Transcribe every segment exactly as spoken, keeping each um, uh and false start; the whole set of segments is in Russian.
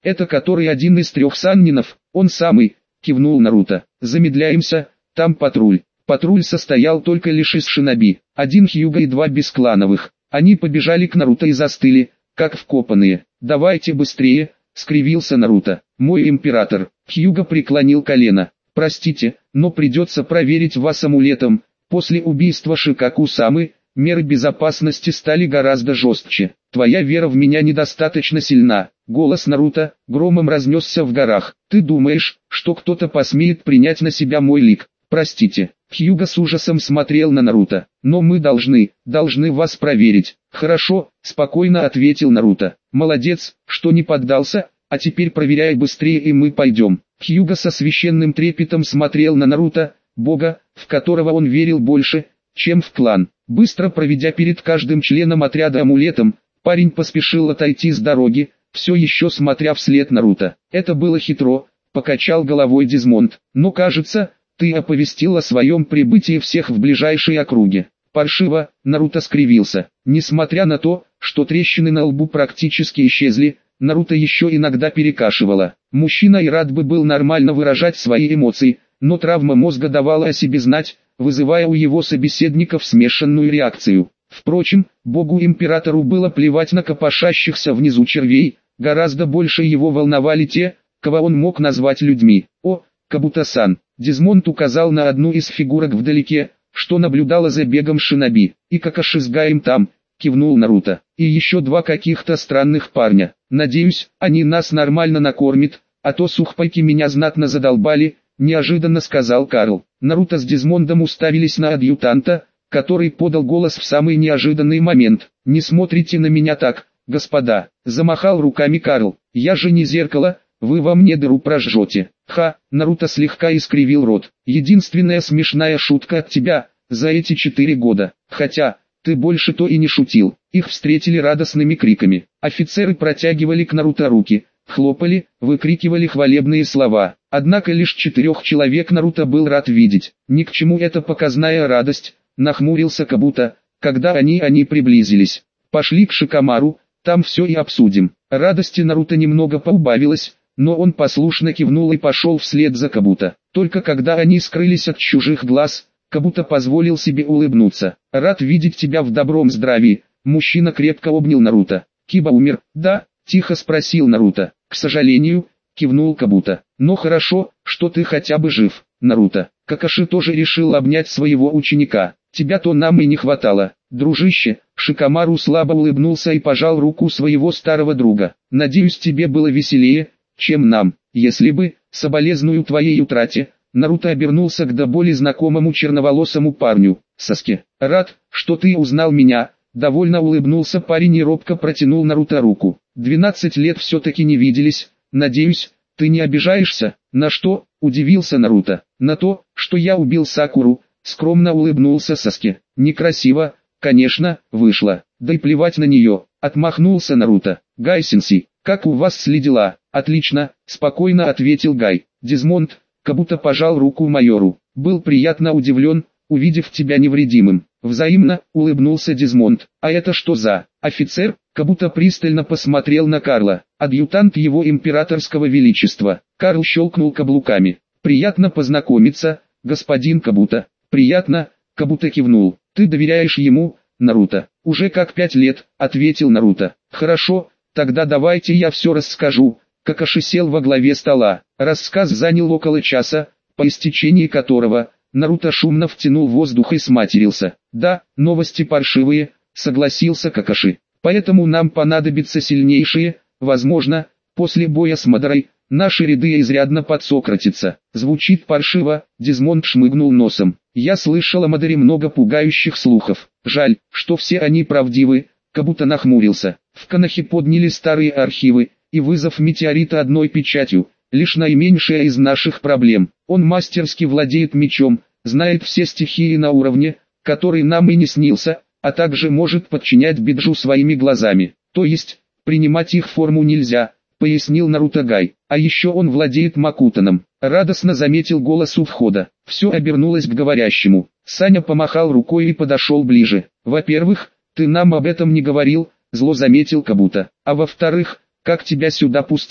Это который один из трех саннинов, он самый, кивнул Наруто. Замедляемся, там патруль. Патруль состоял только лишь из шиноби, один Хьюга и два бесклановых. Они побежали к Наруто и застыли, как вкопанные. «Давайте быстрее», — скривился Наруто. «Мой император». Хьюга преклонил колено. «Простите, но придется проверить вас амулетом. После убийства Шикаку-самы, меры безопасности стали гораздо жестче. Твоя вера в меня недостаточно сильна». Голос Наруто громом разнесся в горах. «Ты думаешь, что кто-то посмеет принять на себя мой лик? Простите». Хьюга с ужасом смотрел на Наруто. «Но мы должны, должны вас проверить». «Хорошо», — спокойно ответил Наруто. «Молодец, что не поддался, а теперь проверяй быстрее и мы пойдем». Хьюга со священным трепетом смотрел на Наруто, бога, в которого он верил больше, чем в клан. Быстро проведя перед каждым членом отряда амулетом, парень поспешил отойти с дороги, все еще смотря вслед Наруто. «Это было хитро», — покачал головой Дезмонд. «Но кажется, ты оповестил о своем прибытии всех в ближайшей округе». «Паршиво», — Наруто скривился. Несмотря на то, что трещины на лбу практически исчезли, Наруто еще иногда перекашивало. Мужчина и рад бы был нормально выражать свои эмоции, но травма мозга давала о себе знать, вызывая у его собеседников смешанную реакцию. Впрочем, богу-императору было плевать на копошащихся внизу червей, гораздо больше его волновали те, кого он мог назвать людьми. «О, Кабуто-сан», Дезмонд указал на одну из фигурок вдалеке, что наблюдала за бегом шиноби. «И Какаши с Гаем там», кивнул Наруто. «И еще два каких-то странных парня. Надеюсь, они нас нормально накормят, а то сухпайки меня знатно задолбали», неожиданно сказал Карл. Наруто с Дезмондом уставились на адъютанта, который подал голос в самый неожиданный момент. «Не смотрите на меня так, господа», замахал руками Карл. «Я же не зеркало, вы во мне дыру прожжете». «Ха», Наруто слегка искривил рот. «Единственная смешная шутка от тебя за эти четыре года. Хотя, ты больше то и не шутил». Их встретили радостными криками. Офицеры протягивали к Наруто руки, хлопали, выкрикивали хвалебные слова. Однако лишь четырех человек Наруто был рад видеть. «Ни к чему эта показная радость», нахмурился Кабуто, когда они они приблизились. «Пошли к Шикамару, там все и обсудим». Радости Наруто немного поубавилось, но он послушно кивнул и пошел вслед за Кабуто. Только когда они скрылись от чужих глаз, Кабуто позволил себе улыбнуться. «Рад видеть тебя в добром здравии», мужчина крепко обнял Наруто. «Киба умер?» «Да», тихо спросил Наруто. «К сожалению», кивнул Кабуто. «Но хорошо, что ты хотя бы жив, Наруто». Какаши тоже решил обнять своего ученика. «Тебя-то нам и не хватало, дружище». Шикамару слабо улыбнулся и пожал руку своего старого друга. «Надеюсь, тебе было веселее, чем нам. Если бы, соболезную твоей утрате». Наруто обернулся к до боли знакомому черноволосому парню. «Саске, рад, что ты узнал меня». Довольно улыбнулся парень и робко протянул Наруто руку. «Двенадцать лет все-таки не виделись, надеюсь, ты не обижаешься?» «На что?» – удивился Наруто. «На то, что я убил Сакуру», – скромно улыбнулся Саске. «Некрасиво, конечно, вышло. Да и плевать на нее», – отмахнулся Наруто. «Гай-сенсей, как у вас сли дела?» «Отлично», – спокойно ответил Гай. Дезмонд, Кабуто пожал руку майору. «Был приятно удивлен, увидев тебя невредимым». Взаимно, улыбнулся Дезмонд. «А это что за офицер?» Кабуто пристально посмотрел на Карла. «Адъютант его императорского величества». Карл щелкнул каблуками. «Приятно познакомиться, господин Кабуто». «Приятно», Кабуто кивнул. «Ты доверяешь ему, Наруто?» «Уже как пять лет», ответил Наруто. «Хорошо, тогда давайте я все расскажу». Какаши сел во главе стола. Рассказ занял около часа, по истечении которого Наруто шумно втянул воздух и сматерился. «Да, новости паршивые», согласился Какаши. «Поэтому нам понадобятся сильнейшие, возможно, после боя с Мадорой, наши ряды изрядно подсократятся». Звучит паршиво, Дезмонд шмыгнул носом. «Я слышал о Мадоре много пугающих слухов. Жаль, что все они правдивы», Кабуто нахмурился. «В Конохе подняли старые архивы, и вызов метеорита одной печатью, лишь наименьшая из наших проблем. Он мастерски владеет мечом, знает все стихии на уровне, который нам и не снился, а также может подчинять Биджу своими глазами. То есть, принимать их форму нельзя», пояснил Наруто Гай. «А еще он владеет Макутаном», радостно заметил голос у входа. Все обернулось к говорящему. Саня помахал рукой и подошел ближе. «Во-первых, ты нам об этом не говорил», зло заметил Кабуто. «А во-вторых, как тебя сюда пустили?»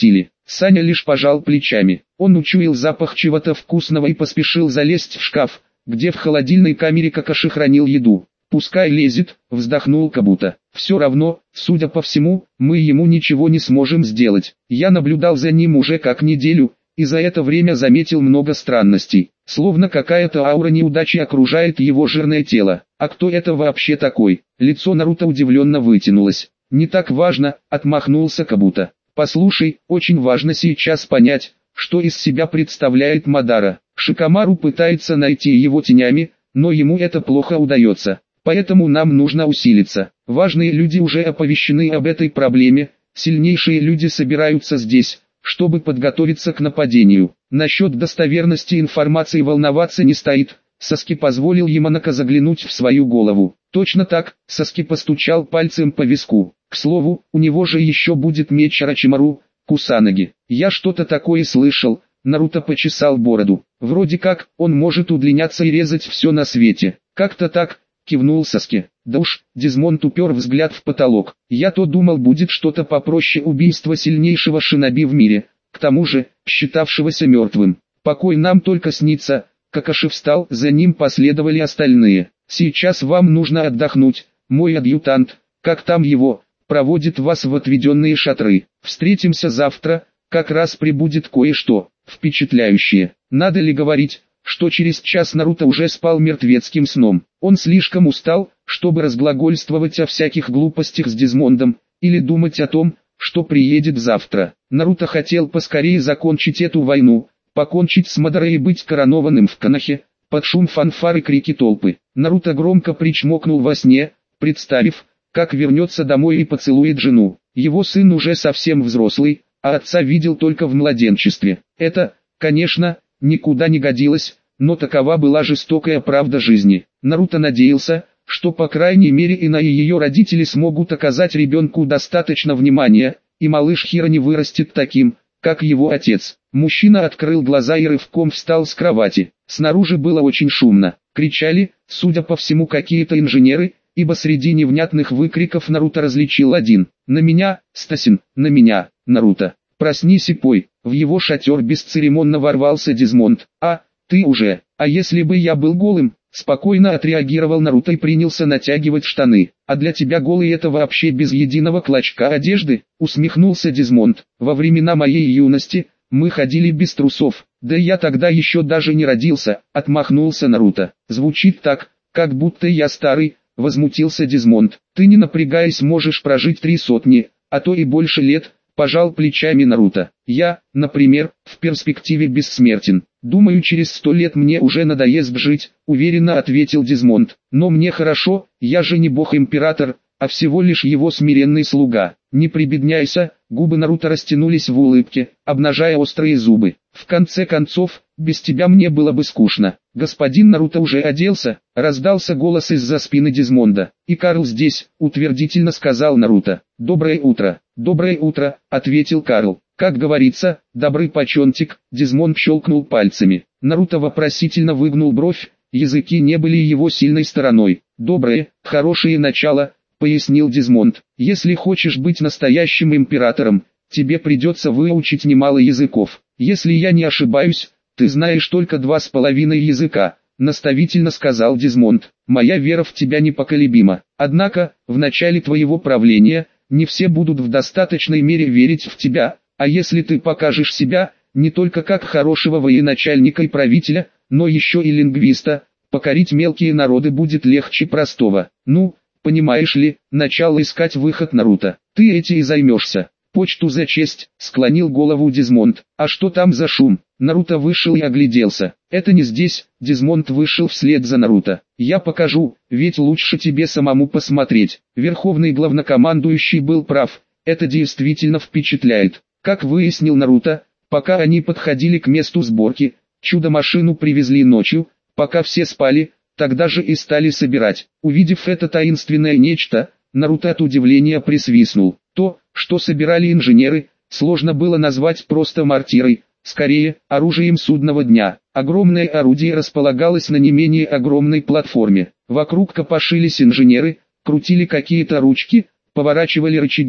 Саня лишь пожал плечами. Он учуял запах чего-то вкусного и поспешил залезть в шкаф, где в холодильной камере Какаши хранил еду. «Пускай лезет», — вздохнул Кабуто. «Все равно, судя по всему, мы ему ничего не сможем сделать. Я наблюдал за ним уже как неделю, и за это время заметил много странностей. Словно какая-то аура неудачи окружает его жирное тело. А кто это вообще такой?» Лицо Наруто удивленно вытянулось. «Не так важно», — отмахнулся Кабуто. «Послушай, очень важно сейчас понять, что из себя представляет Мадара. Шикамару пытается найти его тенями, но ему это плохо удается. Поэтому нам нужно усилиться. Важные люди уже оповещены об этой проблеме, сильнейшие люди собираются здесь, чтобы подготовиться к нападению. Насчет достоверности информации волноваться не стоит». Саски позволил Яманака заглянуть в свою голову. «Точно так», — Саски постучал пальцем по виску. «К слову, у него же еще будет меч Орочимару, Кусанаги. Я что-то такое слышал». Наруто почесал бороду. «Вроде как, он может удлиняться и резать все на свете». «Как-то так», — кивнул Саски. «Да уж», — Дизмонд упер взгляд в потолок. «Я то думал, будет что-то попроще убийства сильнейшего шиноби в мире, к тому же, считавшегося мертвым. Покой нам только снится». Какаши встал, за ним последовали остальные. «Сейчас вам нужно отдохнуть, мой адъютант, как там его, проводит вас в отведенные шатры. Встретимся завтра, как раз прибудет кое-что впечатляющее». Надо ли говорить, что через час Наруто уже спал мертвецким сном. Он слишком устал, чтобы разглагольствовать о всяких глупостях с Дизмондом, или думать о том, что приедет завтра. Наруто хотел поскорее закончить эту войну, покончить с Мадорой и быть коронованным в Конохе, под шум фанфар и крики толпы. Наруто громко причмокнул во сне, представив, как вернется домой и поцелует жену. Его сын уже совсем взрослый, а отца видел только в младенчестве. Это, конечно, никуда не годилось, но такова была жестокая правда жизни. Наруто надеялся, что по крайней мере Ина и ее родители смогут оказать ребенку достаточно внимания, и малыш Хиро не вырастет таким, как его отец. Мужчина открыл глаза и рывком встал с кровати. Снаружи было очень шумно. Кричали, судя по всему, какие-то инженеры, ибо среди невнятных выкриков Наруто различил один. «На меня, Стасин, на меня, Наруто! Проснись и пой!» В его шатер бесцеремонно ворвался Дизмонд. «А, ты уже, а если бы я был голым?» Спокойно отреагировал Наруто и принялся натягивать штаны. «А для тебя голый это вообще без единого клочка одежды?» Усмехнулся Дизмонд. «Во времена моей юности мы ходили без трусов, да я тогда еще даже не родился», отмахнулся Наруто. «Звучит так, как будто я старый», возмутился Дизмонд. «Ты не напрягаясь можешь прожить три сотни, а то и больше лет», пожал плечами Наруто. «Я, например, в перспективе бессмертен. Думаю, через сто лет мне уже надоест жить», уверенно ответил Дизмонд. «Но мне хорошо, я же не бог-император, а всего лишь его смиренный слуга. Не прибедняйся». Губы Наруто растянулись в улыбке, обнажая острые зубы. «В конце концов, без тебя мне было бы скучно». «Господин Наруто уже оделся», раздался голос из-за спины Дизмонда. «И Карл здесь», утвердительно сказал Наруто. «Доброе утро». «Доброе утро», ответил Карл. «Как говорится, добрый почонтик», Дизмонд щелкнул пальцами. Наруто вопросительно выгнул бровь, языки не были его сильной стороной. «Доброе, хорошее начало», пояснил Дизмонд. «Если хочешь быть настоящим императором, тебе придется выучить немало языков. Если я не ошибаюсь, ты знаешь только два с половиной языка», наставительно сказал Дизмонд. «Моя вера в тебя непоколебима. Однако, в начале твоего правления, не все будут в достаточной мере верить в тебя, а если ты покажешь себя, не только как хорошего военачальника и правителя, но еще и лингвиста, покорить мелкие народы будет легче простого. Ну, понимаешь ли, начало искать выход Наруто. Ты эти и займешься». «Почту за честь», склонил голову Дизмонд. «А что там за шум?» Наруто вышел и огляделся. «Это не здесь», Дизмонд вышел вслед за Наруто. «Я покажу, ведь лучше тебе самому посмотреть». Верховный главнокомандующий был прав, это действительно впечатляет. Как выяснил Наруто, пока они подходили к месту сборки, чудо-машину привезли ночью, пока все спали, тогда же и стали собирать. Увидев это таинственное нечто, Наруто от удивления присвистнул. То, что собирали инженеры, сложно было назвать просто мортирой, скорее, оружием судного дня. Огромное орудие располагалось на не менее огромной платформе. Вокруг копошились инженеры, крутили какие-то ручки, поворачивали рычаги,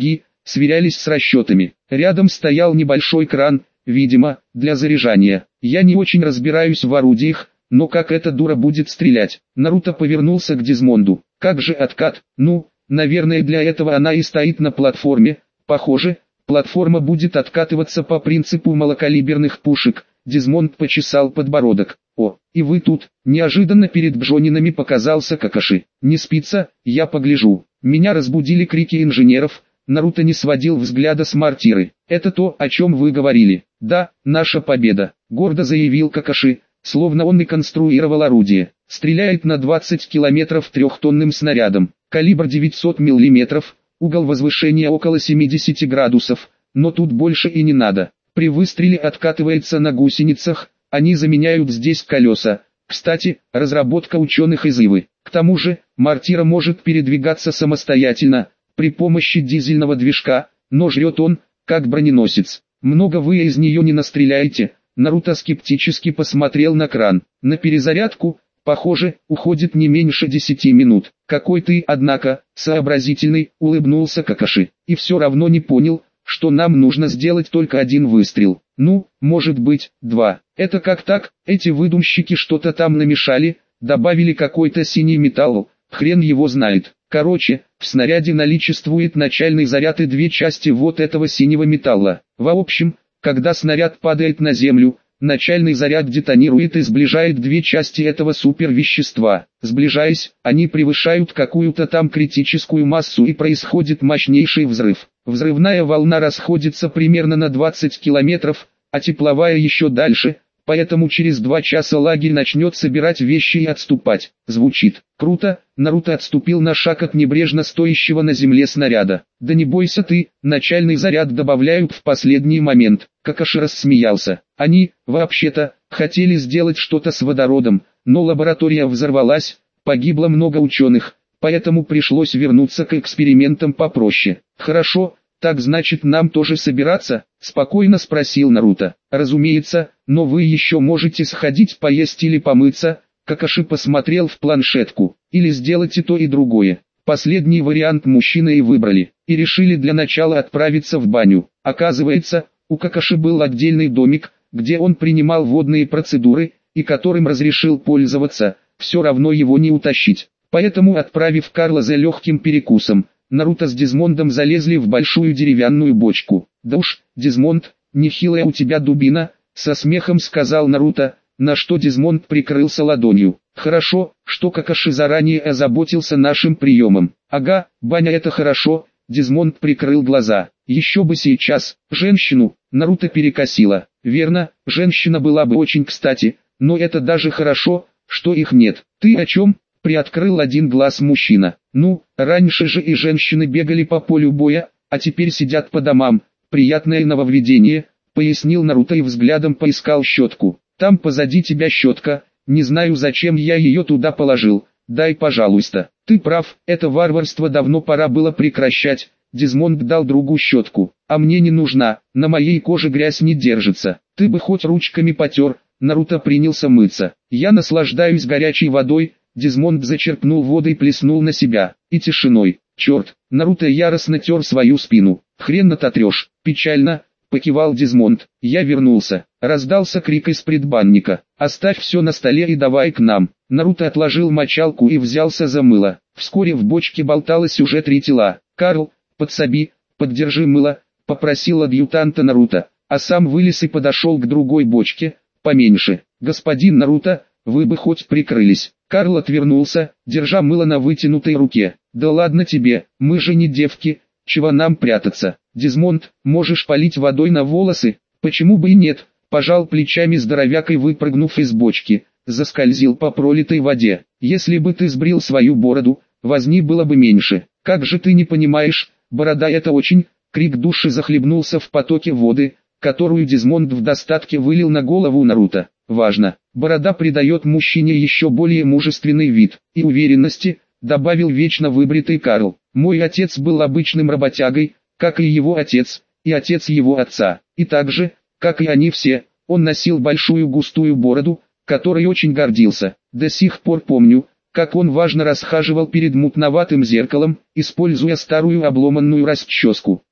сверялись с расчетами. Рядом стоял небольшой кран, видимо, для заряжания. Я не очень разбираюсь в орудиях, но как эта дура будет стрелять? Наруто повернулся к Дезмонду. Как же откат? Ну, наверное, для этого она и стоит на платформе. Похоже, платформа будет откатываться по принципу малокалиберных пушек. Дезмонд почесал подбородок. О, и вы тут. Неожиданно перед Бжонинами показался Какаши. Не спится? Я погляжу. Меня разбудили крики инженеров. Наруто не сводил взгляда с мортиры. Это то, о чем вы говорили. Да, наша победа, гордо заявил Какаши, словно он и конструировал орудие. Стреляет на двадцать километров трехтонным снарядом. Калибр девятьсот миллиметров, угол возвышения около семидесяти градусов, но тут больше и не надо. При выстреле откатывается на гусеницах, они заменяют здесь колеса. Кстати, разработка ученых из Ивы. К тому же, мортира может передвигаться самостоятельно, при помощи дизельного движка, но жрет он, как броненосец. Много вы из нее не настреляете. Наруто скептически посмотрел на кран. На перезарядку, похоже, уходит не меньше десяти минут. Какой ты, однако, сообразительный, улыбнулся Какаши. И все равно не понял, что нам нужно сделать только один выстрел. Ну, может быть, два. Это как так? Эти выдумщики что-то там намешали, добавили какой-то синий металл, хрен его знает. Короче, в снаряде наличествует начальный заряд и две части вот этого синего металла. В общем, когда снаряд падает на землю, начальный заряд детонирует и сближает две части этого супервещества. Сближаясь, они превышают какую-то там критическую массу и происходит мощнейший взрыв. Взрывная волна расходится примерно на двадцать километров, а тепловая еще дальше, поэтому через два часа лагерь начнет собирать вещи и отступать. Звучит круто. Наруто отступил на шаг от небрежно стоящего на земле снаряда. Да не бойся ты, начальный заряд добавляют в последний момент. Какаши рассмеялся. Они, вообще-то, хотели сделать что-то с водородом, но лаборатория взорвалась, погибло много ученых, поэтому пришлось вернуться к экспериментам попроще. Хорошо, так значит нам тоже собираться? Спокойно спросил Наруто. Разумеется, но вы еще можете сходить поесть или помыться. Какаши посмотрел в планшетку. Или сделать и то и другое. Последний вариант мужчины и выбрали. И решили для начала отправиться в баню. Оказывается, у Какаши был отдельный домик, где он принимал водные процедуры, и которым разрешил пользоваться, все равно его не утащить. Поэтому, отправив Карла за легким перекусом, Наруто с Дезмондом залезли в большую деревянную бочку. Да уж, Дезмонд, нехилая у тебя дубина, со смехом сказал Наруто, на что Дезмонд прикрылся ладонью. Хорошо, что Какаши заранее озаботился нашим приемом. Ага, баня это хорошо. Дезмонд прикрыл глаза. Еще бы сейчас, женщину, Наруто перекосило. Верно, женщина была бы очень кстати, но это даже хорошо, что их нет. Ты о чем? Приоткрыл один глаз мужчина. Ну, раньше же и женщины бегали по полю боя, а теперь сидят по домам. Приятное нововведение, пояснил Наруто и взглядом поискал щетку. Там позади тебя щетка, не знаю зачем я ее туда положил, дай пожалуйста. Ты прав, это варварство давно пора было прекращать. Дезмонд дал другу щетку, а мне не нужна, на моей коже грязь не держится. Ты бы хоть ручками потер. Наруто принялся мыться. Я наслаждаюсь горячей водой. Дезмонд зачерпнул воды и плеснул на себя. И тишиной. Черт, Наруто яростно тер свою спину. Хрен ототрешь. Печально, покивал Дезмонд. Я вернулся. Раздался крик из предбанника. Оставь все на столе и давай к нам. Наруто отложил мочалку и взялся за мыло. Вскоре в бочке болталось уже три тела. Карл, подсоби, поддержи мыло, попросил адъютанта Наруто. А сам вылез и подошел к другой бочке, поменьше. Господин Наруто, вы бы хоть прикрылись. Карл отвернулся, держа мыло на вытянутой руке. Да ладно тебе, мы же не девки, чего нам прятаться. Дезмонд, можешь полить водой на волосы? Почему бы и нет? Пожал плечами здоровяк и, выпрыгнув из бочки, заскользил по пролитой воде. Если бы ты сбрил свою бороду, возни было бы меньше. Как же ты не понимаешь, борода это очень... Крик души захлебнулся в потоке воды, которую Дезмонд в достатке вылил на голову Наруто. Важно, борода придает мужчине еще более мужественный вид и уверенности, добавил вечно выбритый Карл. Мой отец был обычным работягой, как и его отец, и отец его отца. И так же, как и они все, он носил большую густую бороду, которой очень гордился. До сих пор помню, как он важно расхаживал перед мутноватым зеркалом, используя старую обломанную расческу.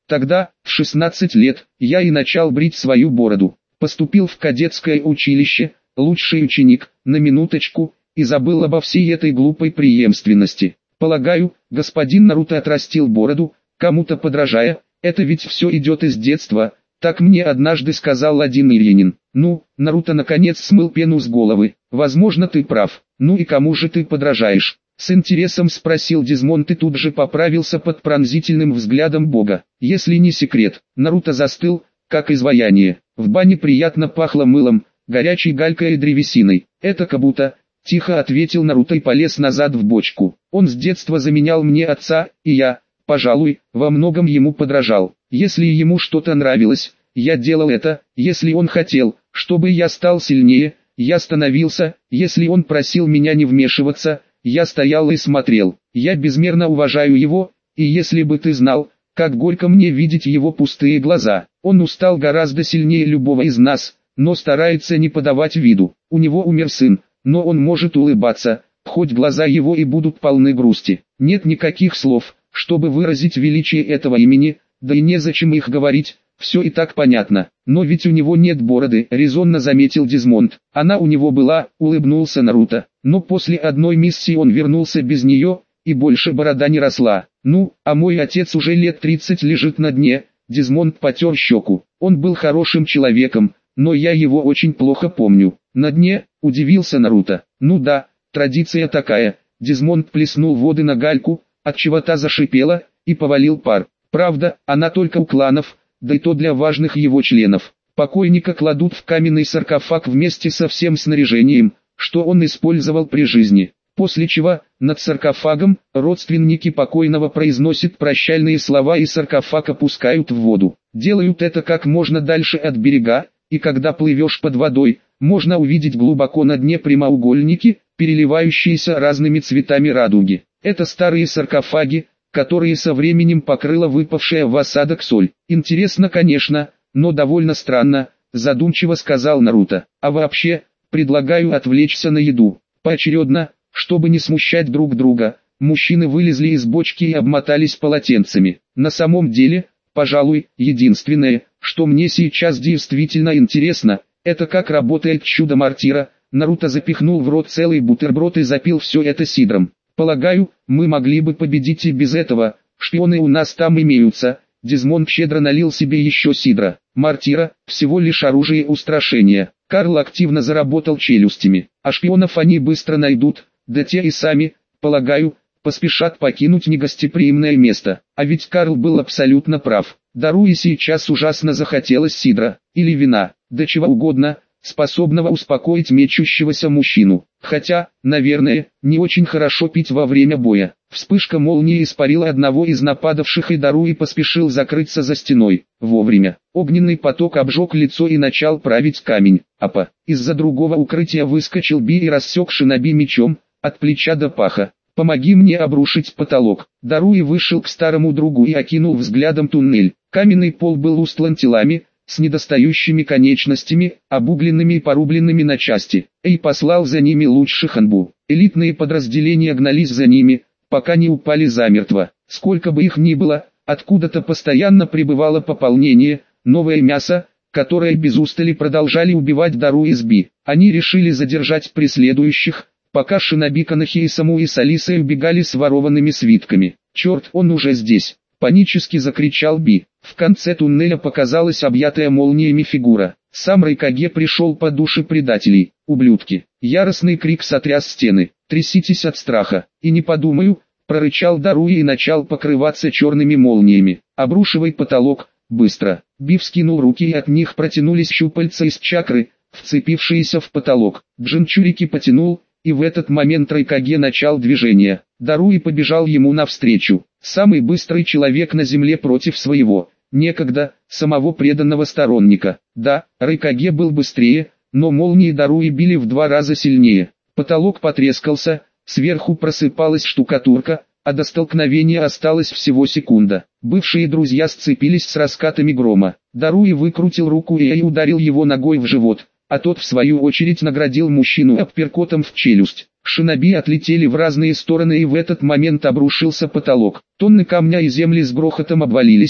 Тогда, в шестнадцать лет, я и начал брить свою бороду. Поступил в кадетское училище, лучший ученик, на минуточку, и забыл обо всей этой глупой преемственности. Полагаю, господин Наруто отрастил бороду, кому-то подражая, это ведь все идет из детства, так мне однажды сказал один ирьянин. Ну, Наруто наконец смыл пену с головы, возможно ты прав, ну и кому же ты подражаешь? С интересом спросил Дизмонд и тут же поправился под пронзительным взглядом бога. Если не секрет, Наруто застыл, как изваяние. В бане приятно пахло мылом, горячей галькой и древесиной. Это Кабуто, тихо ответил Наруто и полез назад в бочку. Он с детства заменял мне отца, и я, пожалуй, во многом ему подражал. Если ему что-то нравилось, я делал это, если он хотел, чтобы я стал сильнее, я становился, если он просил меня не вмешиваться, я стоял и смотрел. Я безмерно уважаю его, и если бы ты знал, как горько мне видеть его пустые глаза. Он устал гораздо сильнее любого из нас, но старается не подавать виду. У него умер сын, но он может улыбаться, хоть глаза его и будут полны грусти. Нет никаких слов, чтобы выразить величие этого имени, да и незачем их говорить, все и так понятно. Но ведь у него нет бороды, резонно заметил Дизмонд. Она у него была, улыбнулся Наруто. Но после одной миссии он вернулся без нее, и больше борода не росла. Ну, а мой отец уже лет тридцать лежит на дне. Дизмонд потер щеку. Он был хорошим человеком, но я его очень плохо помню. На дне, удивился Наруто. Ну да, традиция такая. Дизмонд плеснул воды на гальку, отчего та зашипела, и повалил пар. Правда, она только у кланов, да и то для важных его членов. Покойника кладут в каменный саркофаг вместе со всем снаряжением, что он использовал при жизни. После чего, над саркофагом, родственники покойного произносят прощальные слова и саркофаг опускают в воду. Делают это как можно дальше от берега, и когда плывешь под водой, можно увидеть глубоко на дне прямоугольники, переливающиеся разными цветами радуги. Это старые саркофаги, которые со временем покрыла выпавшая в осадок соль. Интересно, конечно, но довольно странно, задумчиво сказал Наруто. А вообще, предлагаю отвлечься на еду. Поочередно, чтобы не смущать друг друга, мужчины вылезли из бочки и обмотались полотенцами. На самом деле, пожалуй, единственное, что мне сейчас действительно интересно, это как работает чудо-мортира. Наруто запихнул в рот целый бутерброд и запил все это сидром. Полагаю, мы могли бы победить и без этого, шпионы у нас там имеются. Дизмонд щедро налил себе еще сидра. Мортира – всего лишь оружие устрашения. Карл активно заработал челюстями, а шпионов они быстро найдут, да те и сами, полагаю, поспешат покинуть негостеприимное место. А ведь Карл был абсолютно прав. Дару и сейчас ужасно захотелось сидра, или вина, да чего угодно, способного успокоить мечущегося мужчину. Хотя, наверное, не очень хорошо пить во время боя. Вспышка молнии испарила одного из нападавших, и Дару и поспешил закрыться за стеной. Вовремя. Огненный поток обжег лицо и начал править камень. Апа. Из-за другого укрытия выскочил Би и рассек шиноби мечом, от плеча до паха. «Помоги мне обрушить потолок». Даруи вышел к старому другу и окинул взглядом туннель. Каменный пол был устлан телами, с недостающими конечностями, обугленными и порубленными на части. Эй послал за ними лучших анбу. Элитные подразделения гнались за ними, пока не упали замертво. Сколько бы их ни было, откуда-то постоянно прибывало пополнение, новое мясо, которое без устали продолжали убивать Дару из Би. Они решили задержать преследующих, пока шиноби Канахи и Саму и с Алисой убегали с ворованными свитками. «Черт, он уже здесь!» — панически закричал Би. В конце туннеля показалась объятая молниями фигура. Сам Райкаге пришел по душе предателей. «Ублюдки!» Яростный крик сотряс стены. «Тряситесь от страха!» «И не подумаю!» — прорычал Даруи и начал покрываться черными молниями. «Обрушивай потолок, быстро!» Би вскинул руки, и от них протянулись щупальца из чакры, вцепившиеся в потолок. Джинчурики потянул, и в этот момент Райкаге начал движение. Даруи побежал ему навстречу. Самый быстрый человек на земле против своего, некогда, самого преданного сторонника. Да, Райкаге был быстрее, но молнии Даруи били в два раза сильнее. Потолок потрескался, сверху просыпалась штукатурка, а до столкновения осталась всего секунда. Бывшие друзья сцепились с раскатами грома. Даруи выкрутил руку и ударил его ногой в живот, а тот в свою очередь наградил мужчину апперкотом в челюсть. Шиноби отлетели в разные стороны, и в этот момент обрушился потолок. Тонны камня и земли с грохотом обвалились,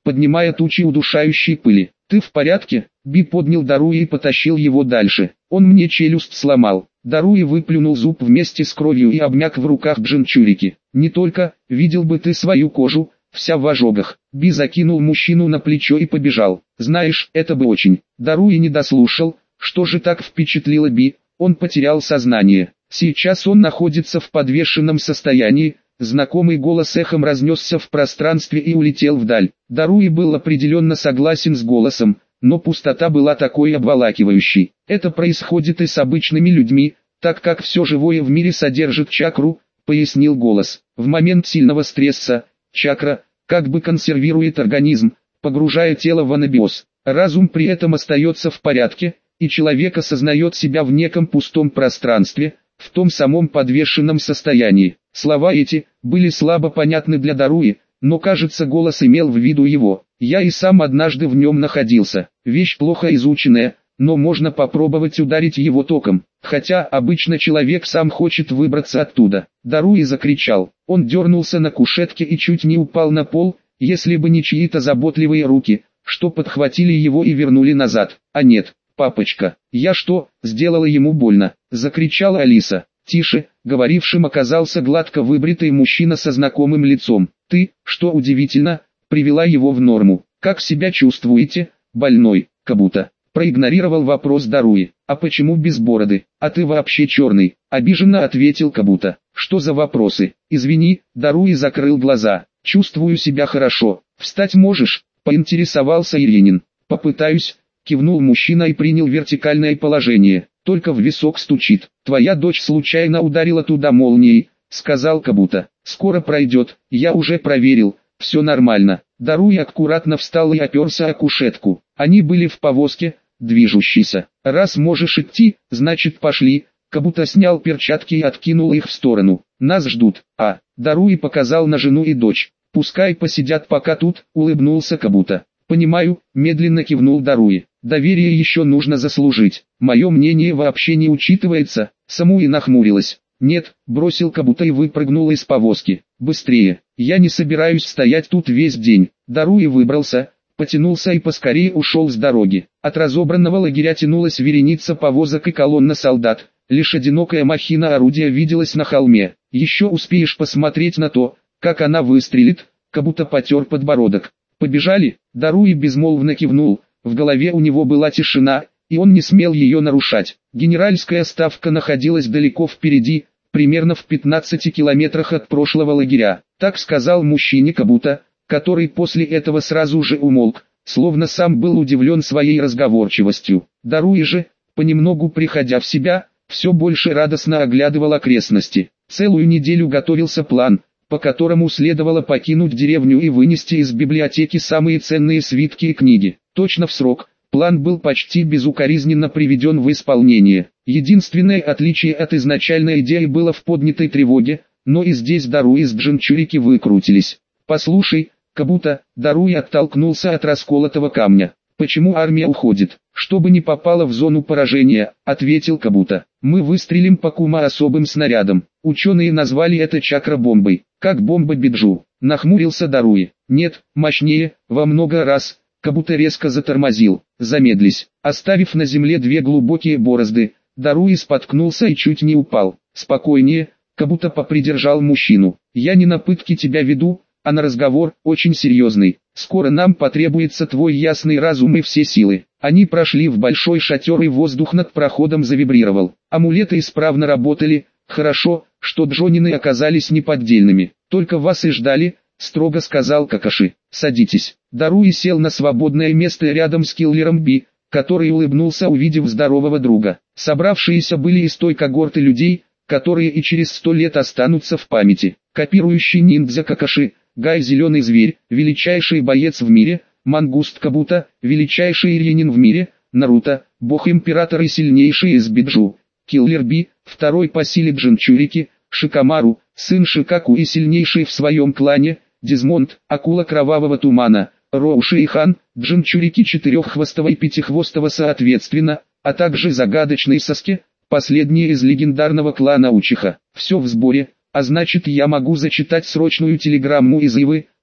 поднимая тучи удушающей пыли. «Ты в порядке?» Би поднял Даруи и потащил его дальше. «Он мне челюсть сломал». Даруи выплюнул зуб вместе с кровью и обмяк в руках Джинчурики. «Не только, видел бы ты свою кожу, вся в ожогах». Би закинул мужчину на плечо и побежал. «Знаешь, это бы очень». Даруи не дослушал. Что же так впечатлило Би? Он потерял сознание. Сейчас он находится в подвешенном состоянии. Знакомый голос эхом разнесся в пространстве и улетел вдаль. Даруи был определенно согласен с голосом, но пустота была такой обволакивающей. Это происходит и с обычными людьми, так как все живое в мире содержит чакру, пояснил голос. В момент сильного стресса, чакра, как бы консервирует организм, погружая тело в анабиоз. Разум при этом остается в порядке, и человек осознает себя в неком пустом пространстве, в том самом подвешенном состоянии. Слова эти были слабо понятны для Даруи, но кажется голос имел в виду его. Я и сам однажды в нем находился. Вещь плохо изученная, но можно попробовать ударить его током, хотя обычно человек сам хочет выбраться оттуда. Даруи закричал. Он дернулся на кушетке и чуть не упал на пол, если бы не чьи-то заботливые руки, что подхватили его и вернули назад. А нет, папочка, я что, сделала ему больно? Закричала Алиса. Тише, говорившим оказался гладко выбритый мужчина со знакомым лицом. Ты, что удивительно, привела его в норму. Как себя чувствуете, больной? Кабута проигнорировал вопрос Даруи. А почему без бороды? А ты вообще черный? Обиженно ответил Кабута. Что за вопросы? Извини, Даруи закрыл глаза. Чувствую себя хорошо. Встать можешь? Поинтересовался Иринин. Попытаюсь, кивнул мужчина и принял вертикальное положение. Только в висок стучит. Твоя дочь случайно ударила туда молнией, сказал Кабута. Скоро пройдет, я уже проверил, все нормально. Даруи аккуратно встал и оперся о кушетку. Они были в повозке, движущейся. Раз можешь идти, значит пошли. Кабута снял перчатки и откинул их в сторону. Нас ждут. А, Даруи показал на жену и дочь. Пускай посидят пока тут, улыбнулся Кабута. Понимаю, медленно кивнул Даруи. Доверие еще нужно заслужить. Мое мнение вообще не учитывается. Самуи нахмурилась. Нет, бросил Кабута и выпрыгнул из повозки. Быстрее, я не собираюсь стоять тут весь день. Даруи выбрался, потянулся и поскорее ушел с дороги. От разобранного лагеря тянулась вереница повозок и колонна солдат. Лишь одинокая махина орудия виделась на холме. Еще успеешь посмотреть на то, как она выстрелит. Кабута потер подбородок. Побежали? Даруи безмолвно кивнул. В голове у него была тишина, и он не смел ее нарушать. Генеральская ставка находилась далеко впереди, примерно в пятнадцати километрах от прошлого лагеря. Так сказал мужчине Кабута, который после этого сразу же умолк, словно сам был удивлен своей разговорчивостью. Даруи же, понемногу приходя в себя, все больше радостно оглядывал окрестности. Целую неделю готовился план, по которому следовало покинуть деревню и вынести из библиотеки самые ценные свитки и книги. Точно в срок, план был почти безукоризненно приведен в исполнение. Единственное отличие от изначальной идеи было в поднятой тревоге, но и здесь Даруи с Джинчурики выкрутились. «Послушай, Кабута», Даруи оттолкнулся от расколотого камня. «Почему армия уходит?» «Чтобы не попала в зону поражения», — ответил Кабута. «Мы выстрелим по Кума особым снарядом. Ученые назвали это чакра-бомбой, как бомба Биджу». Нахмурился Даруи. «Нет, мощнее, во много раз». Кабута резко затормозил. Замедлись. Оставив на земле две глубокие борозды, Даруи споткнулся и чуть не упал. «Спокойнее», — Кабута попридержал мужчину. «Я не на пытки тебя веду, а на разговор, очень серьезный. Скоро нам потребуется твой ясный разум и все силы». Они прошли в большой шатер, и воздух над проходом завибрировал. Амулеты исправно работали. Хорошо, что Джонины оказались неподдельными. «Только вас и ждали», — строго сказал Какаши. «Садитесь». Даруи сел на свободное место рядом с киллером Би, который улыбнулся, увидев здорового друга. Собравшиеся были из той когорты людей, которые и через сто лет останутся в памяти. Копирующий ниндзя Какаши, Гай Зеленый Зверь, величайший боец в мире, Мангуст Кабута, величайший Иринин в мире, Наруто, бог-император и сильнейший из Биджу, Киллер Би, второй по силе Джинчурики, Шикамару, сын Шикаку и сильнейший в своем клане, Дизмонд, акула кровавого тумана, Роуши и Хан, Джинчурики четыреххвостого и пятихвостого соответственно, а также загадочный Саске, последний из легендарного клана Учиха. Все в сборе, а значит я могу зачитать срочную телеграмму из Ивы,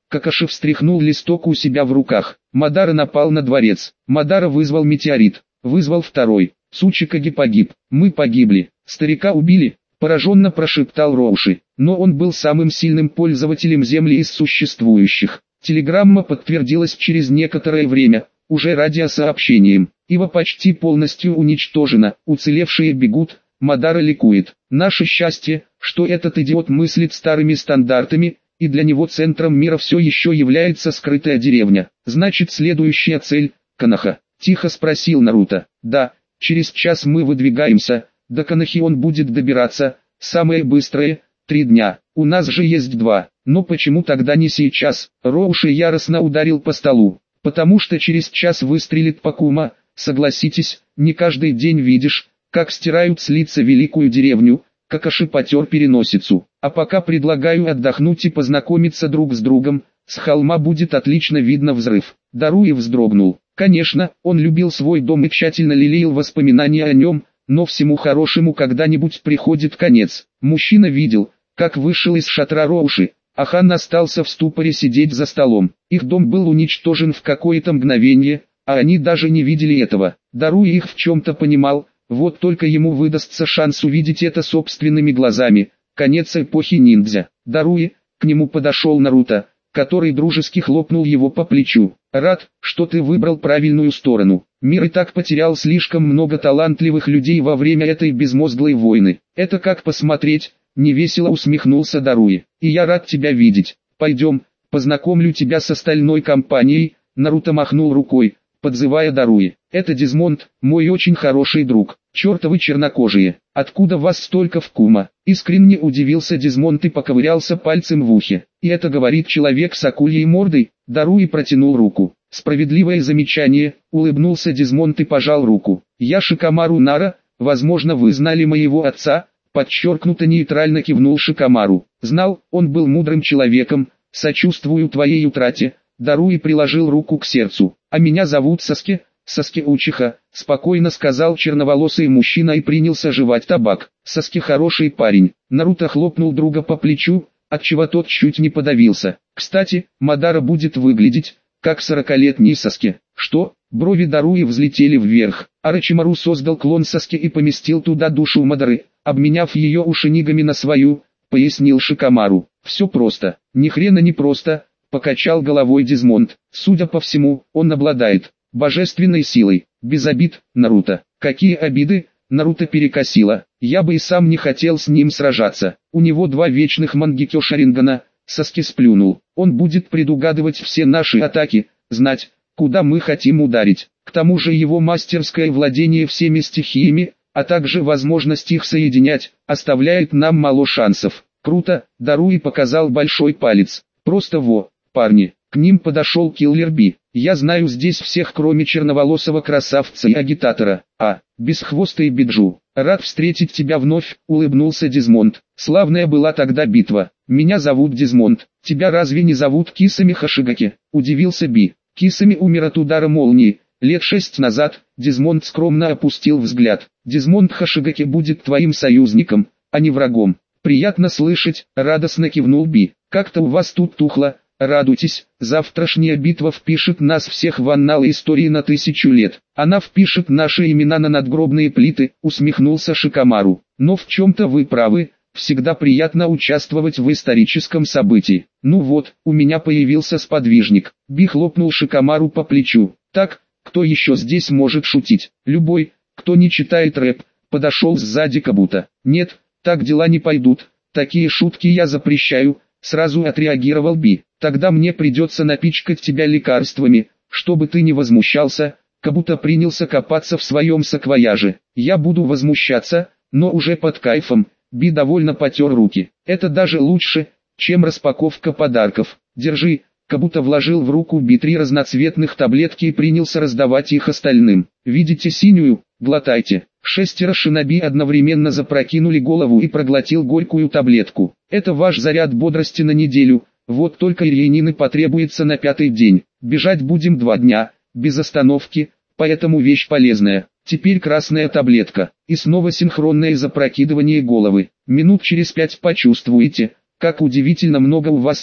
Какаши встряхнул листок у себя в руках. Мадара напал на дворец. Мадара вызвал метеорит. Вызвал второй. Цучикаги погиб. Мы погибли. Старика убили. Пораженно прошептал Роуши. Но он был самым сильным пользователем Земли из существующих. Телеграмма подтвердилась через некоторое время, уже радиосообщением. Ива почти полностью уничтожена. Уцелевшие бегут. Мадара ликует. Наше счастье, что этот идиот мыслит старыми стандартами, и для него центром мира все еще является скрытая деревня. Значит, следующая цель – Коноха. Тихо спросил Наруто. Да, через час мы выдвигаемся. До Конохи он будет добираться. Самое быстрое – три дня. У нас же есть два. Но почему тогда не сейчас? Роуши яростно ударил по столу. Потому что через час выстрелит Пакума. Согласитесь, не каждый день видишь, как стирают с лица великую деревню. Какаши потер переносицу. А пока предлагаю отдохнуть и познакомиться друг с другом. С холма будет отлично видно взрыв. Даруи вздрогнул. Конечно, он любил свой дом и тщательно лелеял воспоминания о нем, но всему хорошему когда-нибудь приходит конец. Мужчина видел, как вышел из шатра Роуши, а хан остался в ступоре сидеть за столом. Их дом был уничтожен в какое-то мгновение, а они даже не видели этого. Даруи их в чем-то понимал. Вот только ему выдастся шанс увидеть это собственными глазами. Конец эпохи ниндзя. Даруи, к нему подошел Наруто, который дружески хлопнул его по плечу. Рад, что ты выбрал правильную сторону. Мир и так потерял слишком много талантливых людей во время этой безмозглой войны. Это как посмотреть, невесело усмехнулся Даруи. И я рад тебя видеть. Пойдем, познакомлю тебя с остальной компанией. Наруто махнул рукой, подзывая Даруи. Это Дизмонд, мой очень хороший друг. Чертовы чернокожие, откуда вас столько в Кума? Искренне удивился Дизмонд и поковырялся пальцем в ухе. И это говорит человек с акульей мордой. Даруи протянул руку. Справедливое замечание, улыбнулся Дизмонд и пожал руку. Я Шикамару Нара, возможно вы знали моего отца, подчеркнуто нейтрально кивнул Шикамару. Знал, он был мудрым человеком, сочувствую твоей утрате. Даруи приложил руку к сердцу. А меня зовут Саски. Саски Учиха, спокойно сказал черноволосый мужчина и принялся жевать табак. Саски хороший парень. Наруто хлопнул друга по плечу, отчего тот чуть не подавился. Кстати, Мадара будет выглядеть, как сорокалетний Саски. Что? Брови Даруи взлетели вверх. Орочимару создал клон Саски и поместил туда душу Мадары, обменяв ее у Шинигами на свою, пояснил Шикамару. Все просто. Ни хрена не просто, покачал головой Дизмонд. Судя по всему, он обладает божественной силой. Без обид, Наруто. Какие обиды? Наруто перекосило. Я бы и сам не хотел с ним сражаться. У него два вечных Мангекё Шарингана. Саски сплюнул. Он будет предугадывать все наши атаки, знать, куда мы хотим ударить. К тому же его мастерское владение всеми стихиями, а также возможность их соединять, оставляет нам мало шансов. Круто, Даруи показал большой палец. Просто во, парни. К ним подошел Киллер Би. Я знаю здесь всех, кроме черноволосого красавца и агитатора. А, бесхвостый Биджу. Рад встретить тебя вновь, улыбнулся Дизмонд. Славная была тогда битва. Меня зовут Дизмонд. Тебя разве не зовут Кисами Хашигаки? Удивился Би. Кисами умер от удара молнии. Лет шесть назад. Дизмонд скромно опустил взгляд. Дизмонд Хашигаки будет твоим союзником, а не врагом. Приятно слышать, радостно кивнул Би. Как-то у вас тут тухло. Радуйтесь, завтрашняя битва впишет нас всех в анналы истории на тысячу лет. Она впишет наши имена на надгробные плиты, усмехнулся Шикамару. Но в чем-то вы правы, всегда приятно участвовать в историческом событии. Ну вот, у меня появился сподвижник. Би хлопнул Шикамару по плечу. Так, кто еще здесь может шутить? Любой, кто не читает рэп, подошел сзади Кабуто. Нет, так дела не пойдут, такие шутки я запрещаю. Сразу отреагировал Би. Тогда мне придется напичкать тебя лекарствами, чтобы ты не возмущался. Кабуто принялся копаться в своем саквояже. Я буду возмущаться, но уже под кайфом. Би довольно потер руки. Это даже лучше, чем распаковка подарков. Держи. Кабуто вложил в руку Би три разноцветных таблетки и принялся раздавать их остальным. Видите синюю? Глотайте. Шестеро шиноби одновременно запрокинули голову и проглотил горькую таблетку. Это ваш заряд бодрости на неделю, вот только ирьянины потребуется на пятый день. Бежать будем два дня, без остановки, поэтому вещь полезная. Теперь красная таблетка, и снова синхронное запрокидывание головы. Минут через пять почувствуете, как удивительно много у вас сил.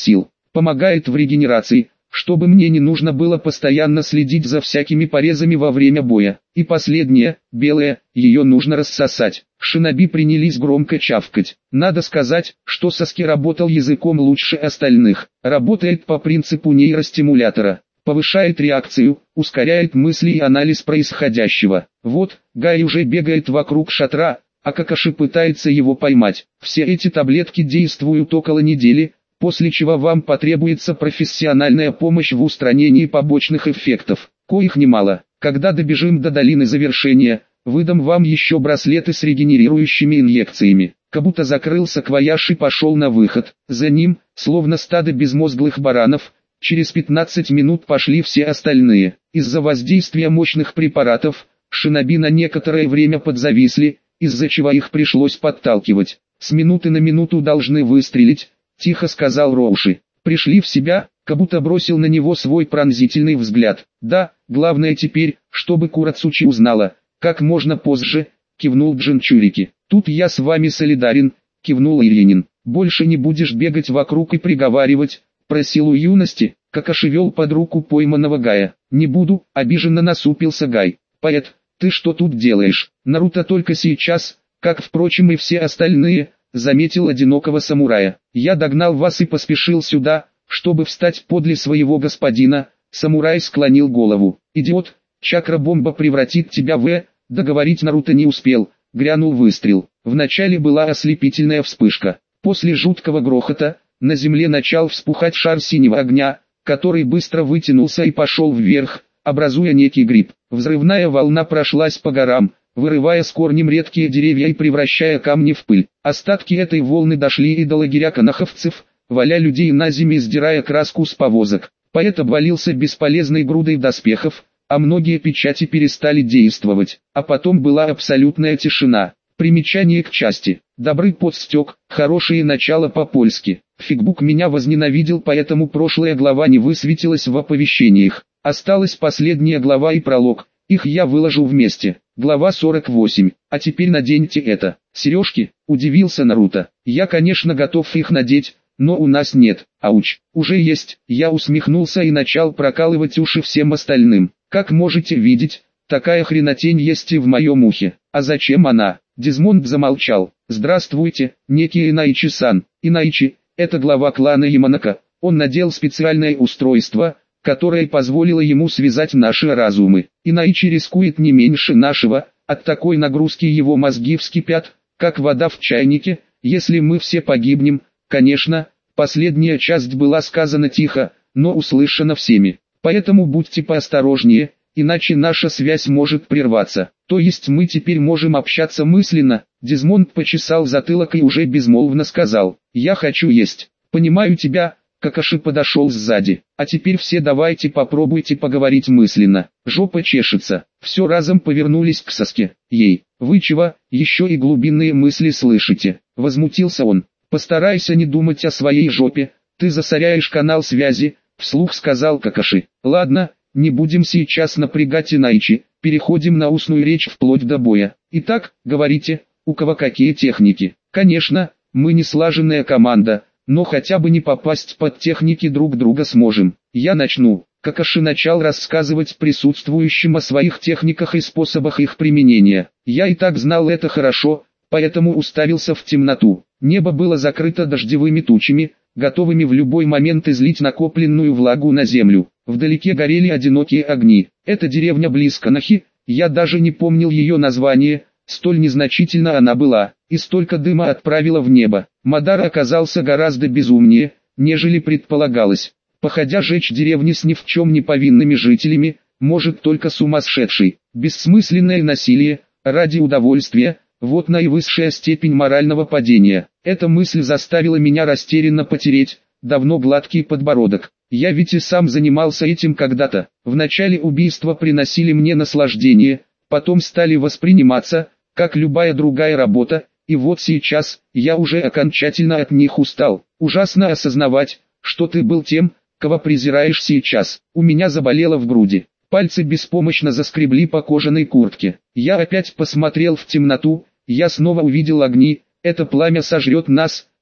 помогает в регенерации, чтобы мне не нужно было постоянно следить за всякими порезами во время боя. И последнее, белое, ее нужно рассосать. Шиноби принялись громко чавкать. Надо сказать, что Саски работал языком лучше остальных. Работает по принципу нейростимулятора. Повышает реакцию, ускоряет мысли и анализ происходящего. Вот, Гай уже бегает вокруг шатра, а Какаши пытается его поймать. Все эти таблетки действуют около недели, после чего вам потребуется профессиональная помощь в устранении побочных эффектов, коих немало. Когда добежим до долины завершения, выдам вам еще браслеты с регенерирующими инъекциями. Кабуто закрыл саквояж и пошел на выход. За ним, словно стадо безмозглых баранов, через пятнадцать минут пошли все остальные. Из-за воздействия мощных препаратов, шиноби на некоторое время подзависли, из-за чего их пришлось подталкивать. С минуты на минуту должны выстрелить, тихо сказал Роуши. Пришли в себя, Кабуто бросил на него свой пронзительный взгляд. Да, главное теперь, чтобы Курацучи узнала, как можно позже, кивнул Джинчурики. Тут я с вами солидарен, кивнул Иринин. Больше не будешь бегать вокруг и приговаривать, просил у юности, Какаши вел под руку пойманного Гая. Не буду, обиженно насупился Гай. Поэт, ты что тут делаешь? Наруто только сейчас, как впрочем и все остальные, заметил одинокого самурая. Я догнал вас и поспешил сюда, чтобы встать подле своего господина. Самурай склонил голову. Идиот, чакра-бомба превратит тебя в... Договорить Наруто не успел, грянул выстрел. Вначале была ослепительная вспышка. После жуткого грохота, на земле начал вспухать шар синего огня, который быстро вытянулся и пошел вверх, образуя некий гриб. Взрывная волна прошлась по горам, вырывая с корнем редкие деревья и превращая камни в пыль. Остатки этой волны дошли и до лагеря канаховцев, валя людей на земле и сдирая краску с повозок. Поэт обвалился бесполезной грудой доспехов, а многие печати перестали действовать. А потом была абсолютная тишина. Примечание к части. Добрый подстек, хорошее начало по-польски. Фигбук меня возненавидел, поэтому прошлая глава не высветилась в оповещениях. Осталась последняя глава и пролог. Их я выложу вместе. Глава сорок восемь. А теперь наденьте это. Сережки, удивился Наруто. Я, конечно, готов их надеть, но у нас нет. Ауч, уже есть. Я усмехнулся и начал прокалывать уши всем остальным. Как можете видеть, такая хренотень есть и в моем ухе. А зачем она? Дезмонд замолчал. Здравствуйте, некий Инайчи-сан. Инайчи, это глава клана Яманака. Он надел специальное устройство, которое позволило ему связать наши разумы. Инайчи рискует не меньше нашего, от такой нагрузки его мозги вскипят, как вода в чайнике, если мы все погибнем. Конечно, последняя часть была сказана тихо, но услышана всеми. Поэтому будьте поосторожнее, иначе наша связь может прерваться. То есть мы теперь можем общаться мысленно. Дезмонд почесал затылок и уже безмолвно сказал: «Я хочу есть». «Понимаю тебя». Какаши подошел сзади. «А теперь все давайте попробуйте поговорить мысленно». Жопа чешется. Все разом повернулись к Саске. «Ей, вы чего, еще и глубинные мысли слышите?» Возмутился он. «Постарайся не думать о своей жопе, ты засоряешь канал связи», вслух сказал Какаши. «Ладно, не будем сейчас напрягать Инайчи, переходим на устную речь вплоть до боя. Итак, говорите, у кого какие техники?» «Конечно, мы не слаженная команда, но хотя бы не попасть под техники друг друга сможем. Я начну». Какаши начал рассказывать присутствующим о своих техниках и способах их применения. Я и так знал это хорошо, поэтому уставился в темноту. Небо было закрыто дождевыми тучами, готовыми в любой момент излить накопленную влагу на землю. Вдалеке горели одинокие огни. Эта деревня близко Нахи, я даже не помнил ее название, столь незначительна она была, и столько дыма отправила в небо. Мадара оказался гораздо безумнее, нежели предполагалось. Походя жечь деревни с ни в чем не повинными жителями, может только сумасшедший. Бессмысленное насилие, ради удовольствия, вот наивысшая степень морального падения. Эта мысль заставила меня растерянно потереть давно гладкий подбородок. Я ведь и сам занимался этим когда-то. Вначале убийства приносили мне наслаждение, потом стали восприниматься, как любая другая работа, и вот сейчас, я уже окончательно от них устал. Ужасно осознавать, что ты был тем, кого презираешь сейчас. У меня заболело в груди. Пальцы беспомощно заскребли по кожаной куртке. Я опять посмотрел в темноту, я снова увидел огни, это пламя сожрет нас,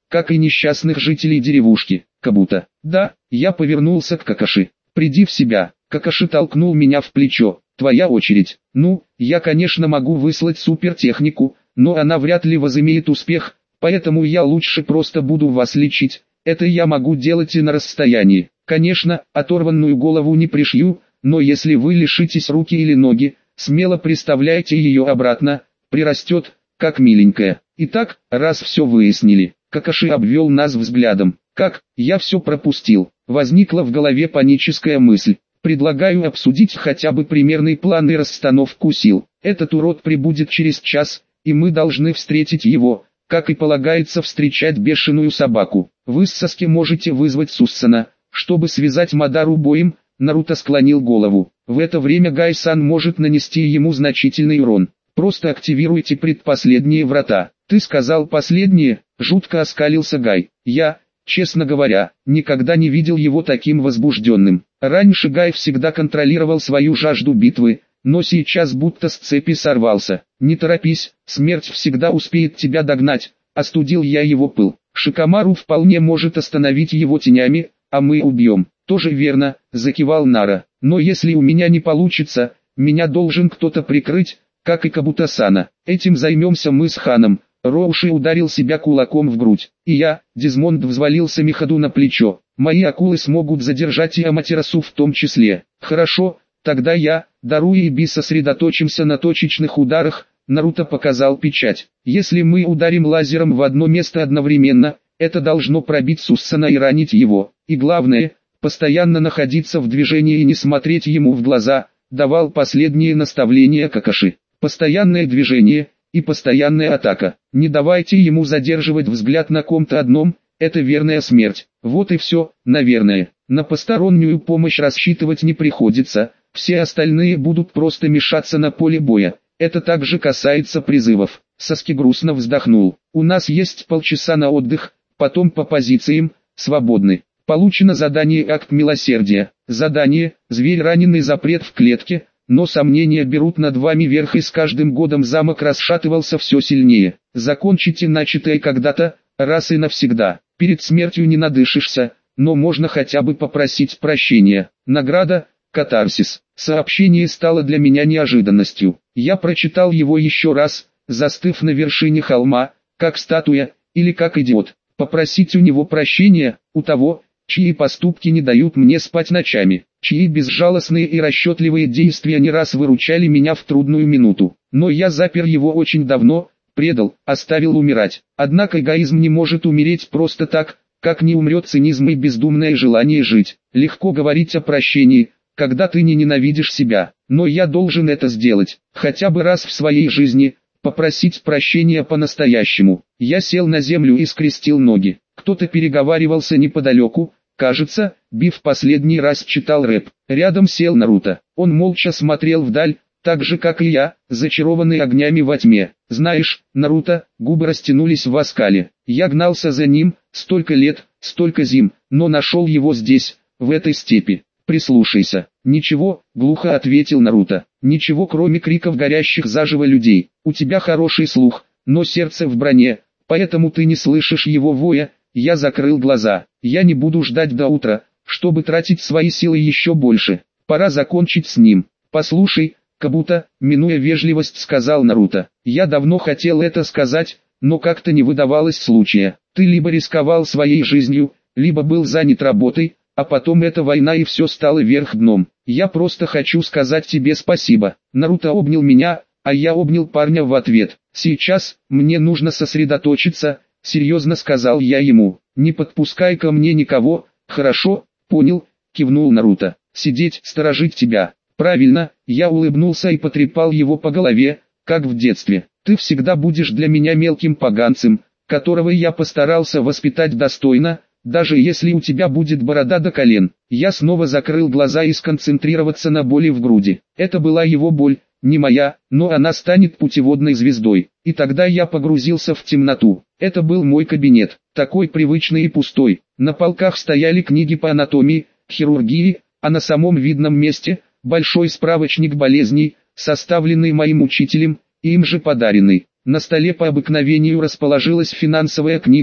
как и несчастных жителей деревушки, Кабута. Да, я повернулся к Какаши. Приди в себя. Какаши толкнул меня в плечо. Твоя очередь. Ну, я конечно могу выслать супертехнику, но она вряд ли возымеет успех, поэтому я лучше просто буду вас лечить. Это я могу делать и на расстоянии. Конечно, оторванную голову не пришью, но если вы лишитесь руки или ноги, смело приставляйте ее обратно, прирастет, как миленькая. Итак, раз все выяснили, Какаши обвел нас взглядом. Как, я все пропустил. Возникла в голове паническая мысль. Предлагаю обсудить хотя бы примерный план и расстановку сил. Этот урод прибудет через час, и мы должны встретить его, как и полагается встречать бешеную собаку. Вы с Саски можете вызвать Суссана, чтобы связать Мадару боем. Наруто склонил голову. В это время Гай-сан может нанести ему значительный урон. Просто активируйте предпоследние врата. Ты сказал последние, жутко оскалился Гай. Я, честно говоря, никогда не видел его таким возбужденным. Раньше Гай всегда контролировал свою жажду битвы, но сейчас будто с цепи сорвался. Не торопись, смерть всегда успеет тебя догнать, остудил я его пыл. Шикамару вполне может остановить его тенями, а мы убьем. Тоже верно, закивал Нара. Но если у меня не получится, меня должен кто-то прикрыть, как и Кабута-сана. Этим займемся мы с Ханом. Роуши ударил себя кулаком в грудь. И я, Дезмонд взвалился Михаду на плечо. Мои акулы смогут задержать и Аматерасу в том числе. Хорошо, тогда я, Дару и Би сосредоточимся на точечных ударах. Наруто показал печать. Если мы ударим лазером в одно место одновременно, это должно пробить Суссана и ранить его. И главное, постоянно находиться в движении и не смотреть ему в глаза, давал последние наставления Какаши. Постоянное движение и постоянная атака. Не давайте ему задерживать взгляд на ком-то одном, это верная смерть. Вот и все, наверное. На постороннюю помощь рассчитывать не приходится, все остальные будут просто мешаться на поле боя. Это также касается призывов. Саски грустно вздохнул. У нас есть полчаса на отдых, потом по позициям, свободны. Получено задание «Акт милосердия». Задание «Зверь раненый, запрет в клетке», но сомнения берут над вами верх, и с каждым годом замок расшатывался все сильнее. Закончите начатое когда-то, раз и навсегда. Перед смертью не надышишься, но можно хотя бы попросить прощения. Награда – катарсис. Сообщение стало для меня неожиданностью. Я прочитал его еще раз, застыв на вершине холма, как статуя, или как идиот. Попросить у него прощения, у того, чьи поступки не дают мне спать ночами, чьи безжалостные и расчетливые действия не раз выручали меня в трудную минуту. Но я запер его очень давно, предал, оставил умирать. Однако эгоизм не может умереть просто так, как не умрет цинизм и бездумное желание жить. Легко говорить о прощении, когда ты не ненавидишь себя, но я должен это сделать, хотя бы раз в своей жизни, попросить прощения по-настоящему. Я сел на землю и скрестил ноги. Кто-то переговаривался неподалеку. Кажется, Би в последний раз читал рэп. Рядом сел Наруто. Он молча смотрел вдаль, так же как и я, зачарованный огнями во тьме. Знаешь, Наруто, губы растянулись в оскале. Я гнался за ним, столько лет, столько зим, но нашел его здесь, в этой степи. Прислушайся. Ничего, глухо ответил Наруто. Ничего, кроме криков горящих заживо людей. У тебя хороший слух, но сердце в броне, поэтому ты не слышишь его воя. Я закрыл глаза. Я не буду ждать до утра, чтобы тратить свои силы еще больше. Пора закончить с ним. Послушай, Кабута, минуя вежливость, сказал Наруто. Я давно хотел это сказать, но как-то не выдавалось случая. Ты либо рисковал своей жизнью, либо был занят работой, а потом эта война и все стало вверх дном. Я просто хочу сказать тебе спасибо. Наруто обнял меня, а я обнял парня в ответ. Сейчас, мне нужно сосредоточиться, серьезно сказал я ему. Не подпускай ко мне никого. Хорошо, понял, кивнул Наруто. Сидеть, сторожить тебя. Правильно, я улыбнулся и потрепал его по голове, как в детстве. Ты всегда будешь для меня мелким поганцем, которого я постарался воспитать достойно, даже если у тебя будет борода до колен. Я снова закрыл глаза и сконцентрироваться на боли в груди. Это была его боль, не моя, но она станет путеводной звездой. И тогда я погрузился в темноту. Это был мой кабинет, такой привычный и пустой. На полках стояли книги по анатомии, хирургии, а на самом видном месте – большой справочник болезней, составленный моим учителем, и им же подаренный. На столе по обыкновению расположилась финансовая книга,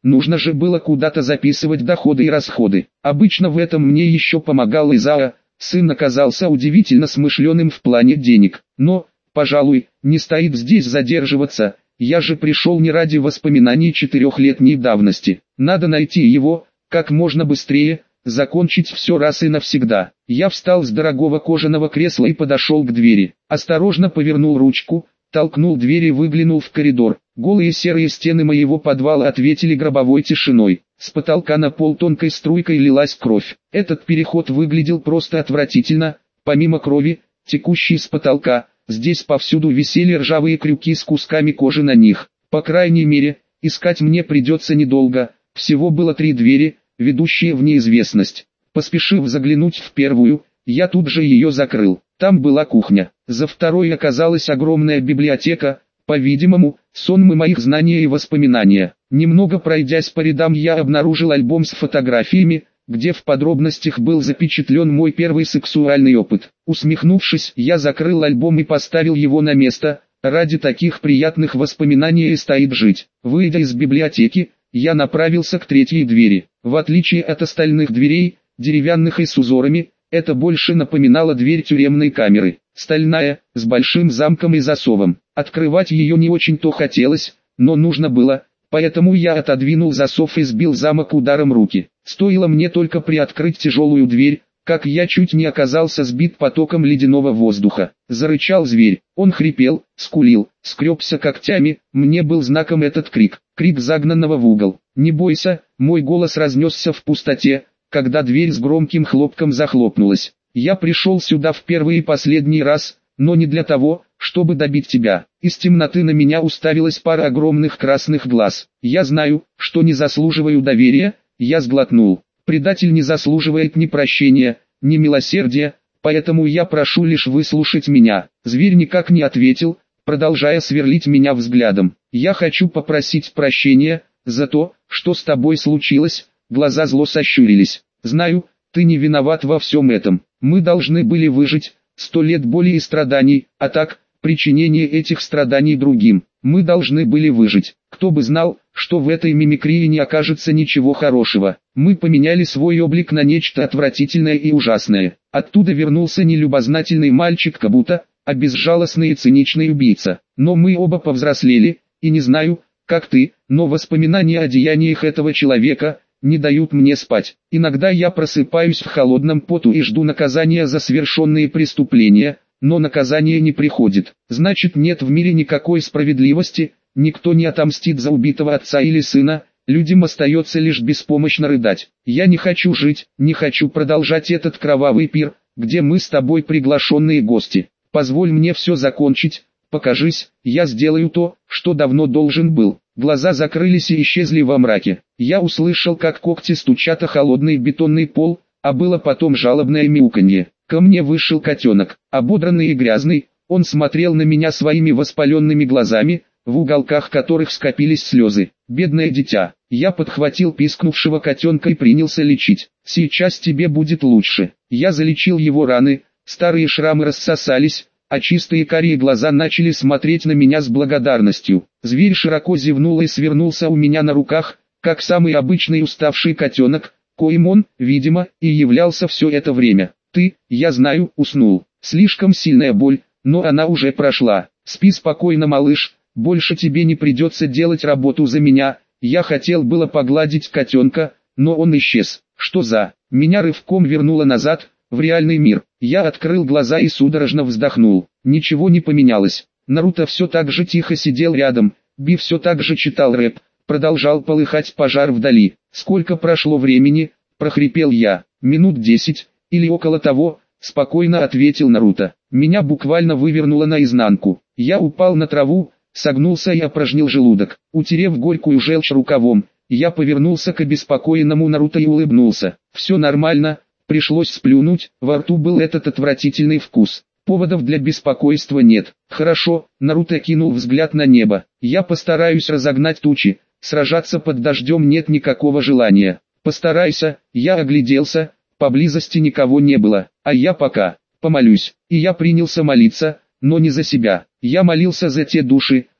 нужно же было куда-то записывать доходы и расходы. Обычно в этом мне еще помогал Изаа, сын оказался удивительно смышленым в плане денег. Но, пожалуй, не стоит здесь задерживаться, я же пришел не ради воспоминаний четырехлетней давности. Надо найти его, как можно быстрее, закончить все раз и навсегда. Я встал с дорогого кожаного кресла и подошел к двери. Осторожно повернул ручку, толкнул дверь и выглянул в коридор. Голые серые стены моего подвала ответили гробовой тишиной. С потолка на пол тонкой струйкой лилась кровь. Этот переход выглядел просто отвратительно. Помимо крови, текущей с потолка, здесь повсюду висели ржавые крюки с кусками кожи на них. По крайней мере, искать мне придется недолго. Всего было три двери, ведущие в неизвестность. Поспешив заглянуть в первую, я тут же ее закрыл. Там была кухня. За второй оказалась огромная библиотека, по-видимому, сонмы моих знаний и воспоминания. Немного пройдясь по рядам, я обнаружил альбом с фотографиями, где в подробностях был запечатлен мой первый сексуальный опыт. Усмехнувшись, я закрыл альбом и поставил его на место. Ради таких приятных воспоминаний и стоит жить. Выйдя из библиотеки, я направился к третьей двери. В отличие от остальных дверей, деревянных и с узорами, это больше напоминало дверь тюремной камеры. Стальная, с большим замком и засовом. Открывать ее не очень-то хотелось, но нужно было, поэтому я отодвинул засов и сбил замок ударом руки. Стоило мне только приоткрыть тяжелую дверь, как я чуть не оказался сбит потоком ледяного воздуха. Зарычал зверь, он хрипел, скулил, скребся когтями, мне был знаком этот крик, крик загнанного в угол. «Не бойся», мой голос разнесся в пустоте, когда дверь с громким хлопком захлопнулась. «Я пришел сюда в первый и последний раз, но не для того, чтобы добить тебя». Из темноты на меня уставилась пара огромных красных глаз. «Я знаю, что не заслуживаю доверия», я сглотнул. «Предатель не заслуживает ни прощения, ни милосердия, поэтому я прошу лишь выслушать меня». Зверь никак не ответил, продолжая сверлить меня взглядом. «Я хочу попросить прощения за то, что с тобой случилось». Глаза зло сощурились. «Знаю, ты не виноват во всем этом. Мы должны были выжить, сто лет боли и страданий, а так, причинение этих страданий другим. Мы должны были выжить. Кто бы знал, что в этой мимикрии не окажется ничего хорошего. Мы поменяли свой облик на нечто отвратительное и ужасное. Оттуда вернулся не любознательный мальчик Кабуто, а безжалостный и циничный убийца. Но мы оба повзрослели, и не знаю, как ты, но воспоминания о деяниях этого человека не дают мне спать. Иногда я просыпаюсь в холодном поту и жду наказания за совершенные преступления, но наказание не приходит. Значит, нет в мире никакой справедливости, никто не отомстит за убитого отца или сына, людям остается лишь беспомощно рыдать. Я не хочу жить, не хочу продолжать этот кровавый пир, где мы с тобой приглашенные гости. Позволь мне все закончить, покажись, я сделаю то, что давно должен был». Глаза закрылись и исчезли во мраке. Я услышал, как когти стучат о холодный бетонный пол, а было потом жалобное мяуканье. Ко мне вышел котенок, ободранный и грязный, он смотрел на меня своими воспаленными глазами, в уголках которых скопились слезы. «Бедное дитя». Я подхватил пискнувшего котенка и принялся лечить. «Сейчас тебе будет лучше». Я залечил его раны, старые шрамы рассосались, а чистые карие глаза начали смотреть на меня с благодарностью. Зверь широко зевнул и свернулся у меня на руках, как самый обычный уставший котенок, коим он, видимо, и являлся все это время. «Ты, я знаю, уснул. Слишком сильная боль, но она уже прошла. Спи спокойно, малыш, больше тебе не придется делать работу за меня». Я хотел было погладить котенка, но он исчез. Что за... Меня рывком вернуло назад, в реальный мир. Я открыл глаза и судорожно вздохнул. Ничего не поменялось. Наруто все так же тихо сидел рядом, Би все так же читал рэп, продолжал полыхать пожар вдали. «Сколько прошло времени?» – прохрипел я. «Минут десять, или около того», – спокойно ответил Наруто. Меня буквально вывернуло наизнанку. Я упал на траву, согнулся и опорожнил желудок. Утерев горькую желчь рукавом, я повернулся к обеспокоенному Наруто и улыбнулся. «Все нормально». Пришлось сплюнуть, во рту был этот отвратительный вкус. Поводов для беспокойства нет. «Хорошо», Наруто кинул взгляд на небо. «Я постараюсь разогнать тучи, сражаться под дождем нет никакого желания». «Постарайся», я огляделся, поблизости никого не было, а я пока помолюсь. И я принялся молиться, но не за себя. Я молился за те души,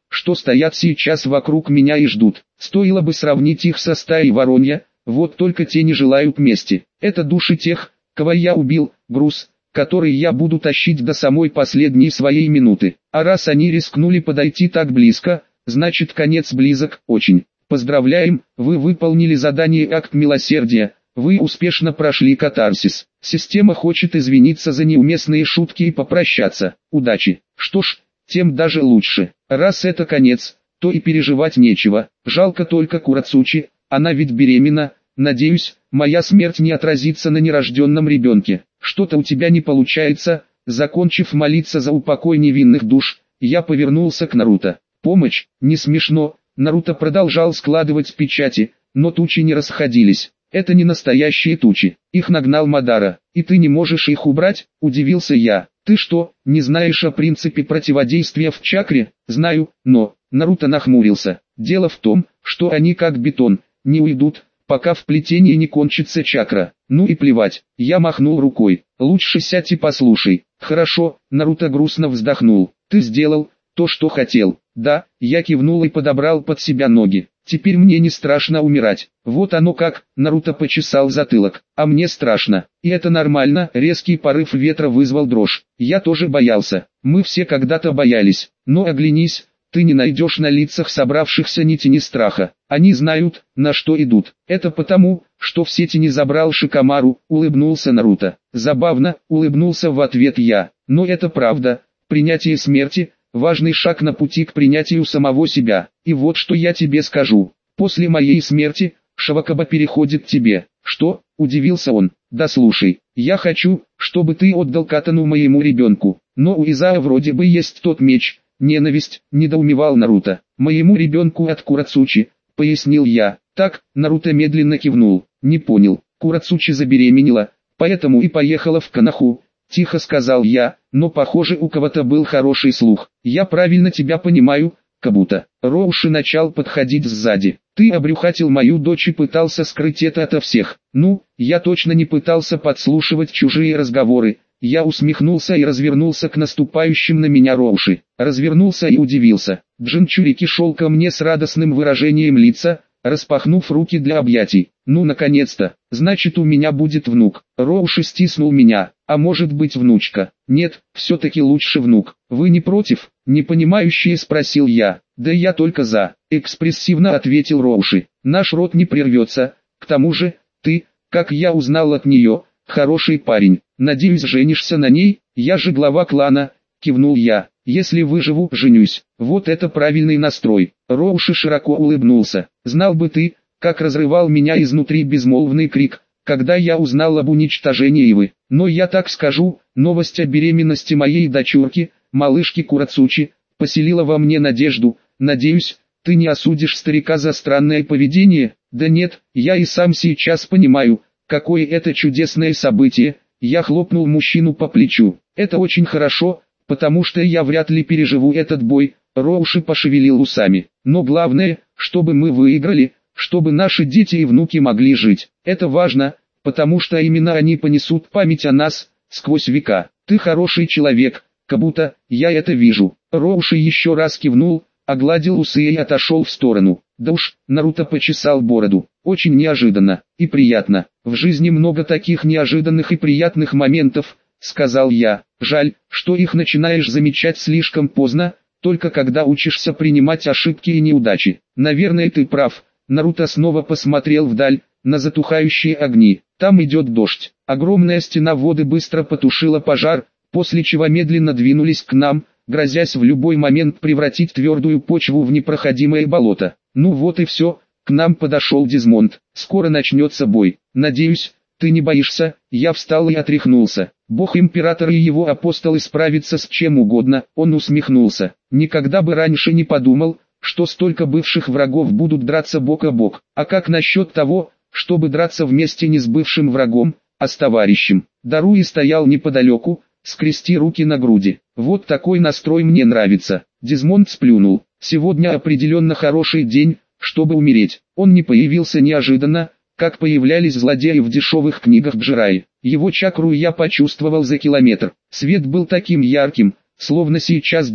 что стоят сейчас вокруг меня и ждут. Стоило бы сравнить их со стаей воронья, вот только те не желают мести. Это души тех, кого я убил, груз, который я буду тащить до самой последней своей минуты. А раз они рискнули подойти так близко, значит конец близок, очень. Поздравляем, вы выполнили задание «Акт милосердия», вы успешно прошли катарсис. Система хочет извиниться за неуместные шутки и попрощаться. Удачи. Что ж, тем даже лучше. Раз это конец, то и переживать нечего. Жалко только Курацучи, она ведь беременна. Надеюсь, моя смерть не отразится на нерожденном ребенке. Что-то у тебя не получается. Закончив молиться за упокой невинных душ, я повернулся к Наруто. Помощь? Не смешно. Наруто продолжал складывать печати, но тучи не расходились. Это не настоящие тучи, их нагнал Мадара, и ты не можешь их убрать, удивился я. Ты что, не знаешь о принципе противодействия в чакре? Знаю, но... Наруто нахмурился. Дело в том, что они как бетон, не уйдут, пока в плетении не кончится чакра. Ну и плевать, я махнул рукой. Лучше сядь и послушай. Хорошо, Наруто грустно вздохнул. Ты сделал то, что хотел. Да, я кивнул и подобрал под себя ноги. Теперь мне не страшно умирать. Вот оно как, Наруто почесал затылок. А мне страшно. И это нормально, резкий порыв ветра вызвал дрожь. Я тоже боялся. Мы все когда-то боялись. Но оглянись, ты не найдешь на лицах собравшихся ни тени страха. Они знают, на что идут. Это потому, что все тени забрал Шикамару, улыбнулся Наруто. Забавно, улыбнулся в ответ я. Но это правда. Принятие смерти – важный шаг на пути к принятию самого себя. И вот что я тебе скажу. После моей смерти, Шавакаба переходит тебе. Что? Удивился он. Да слушай, я хочу, чтобы ты отдал катану моему ребенку. Но у Изаа вроде бы есть тот меч. Ненависть, недоумевал Наруто. Моему ребенку от Курацучи, пояснил я. Так, Наруто медленно кивнул. Не понял. Курацучи забеременела, поэтому и поехала в Коноху. Тихо сказал я, но похоже у кого-то был хороший слух. Я правильно тебя понимаю, Кабуто. Роуши начал подходить сзади. Ты обрюхатил мою дочь и пытался скрыть это ото всех. Ну, я точно не пытался подслушивать чужие разговоры. Я усмехнулся и развернулся к наступающим на меня Роуши. Развернулся и удивился. Джинчурики шел ко мне с радостным выражением лица, распахнув руки для объятий. Ну наконец-то, значит у меня будет внук. Роуши стиснул меня, а может быть внучка. Нет, все-таки лучше внук. Вы не против? Непонимающе спросил я. Да я только за, экспрессивно ответил Роуши. Наш род не прервется. К тому же, ты, как я узнал от нее, хороший парень. Надеюсь, женишься на ней? Я же глава клана, кивнул я. Если выживу, женюсь. Вот это правильный настрой. Роуши широко улыбнулся. Знал бы ты, как разрывал меня изнутри безмолвный крик, когда я узнал об уничтожении Ивы. Но я так скажу, новость о беременности моей дочурки, малышки Курацучи, поселила во мне надежду. Надеюсь, ты не осудишь старика за странное поведение? Да нет, я и сам сейчас понимаю, какое это чудесное событие. Я хлопнул мужчину по плечу. Это очень хорошо, потому что я вряд ли переживу этот бой. Роуши пошевелил усами. Но главное, чтобы мы выиграли, чтобы наши дети и внуки могли жить. Это важно, потому что именно они понесут память о нас, сквозь века. Ты хороший человек, Кабуто, я это вижу. Роуши еще раз кивнул, огладил усы и отошел в сторону. Да уж, Наруто почесал бороду. Очень неожиданно и приятно. В жизни много таких неожиданных и приятных моментов, сказал я. Жаль, что их начинаешь замечать слишком поздно, только когда учишься принимать ошибки и неудачи. Наверное, ты прав. Наруто снова посмотрел вдаль, на затухающие огни. Там идет дождь. Огромная стена воды быстро потушила пожар, после чего медленно двинулись к нам, грозясь в любой момент превратить твердую почву в непроходимое болото. Ну вот и все, к нам подошел Дизмонд. Скоро начнется бой. Надеюсь, ты не боишься? Я встал и отряхнулся. Бог-император и его апостолы справятся с чем угодно. Он усмехнулся. Никогда бы раньше не подумал, что столько бывших врагов будут драться бок о бок. А как насчет того, чтобы драться вместе не с бывшим врагом, а с товарищем? Даруи стоял неподалеку, скрести руки на груди. Вот такой настрой мне нравится. Дизмонд сплюнул. Сегодня определенно хороший день, чтобы умереть. Он не появился неожиданно, как появлялись злодеи в дешевых книгах Джираи. Его чакру я почувствовал за километр. Свет был таким ярким, словно сейчас день,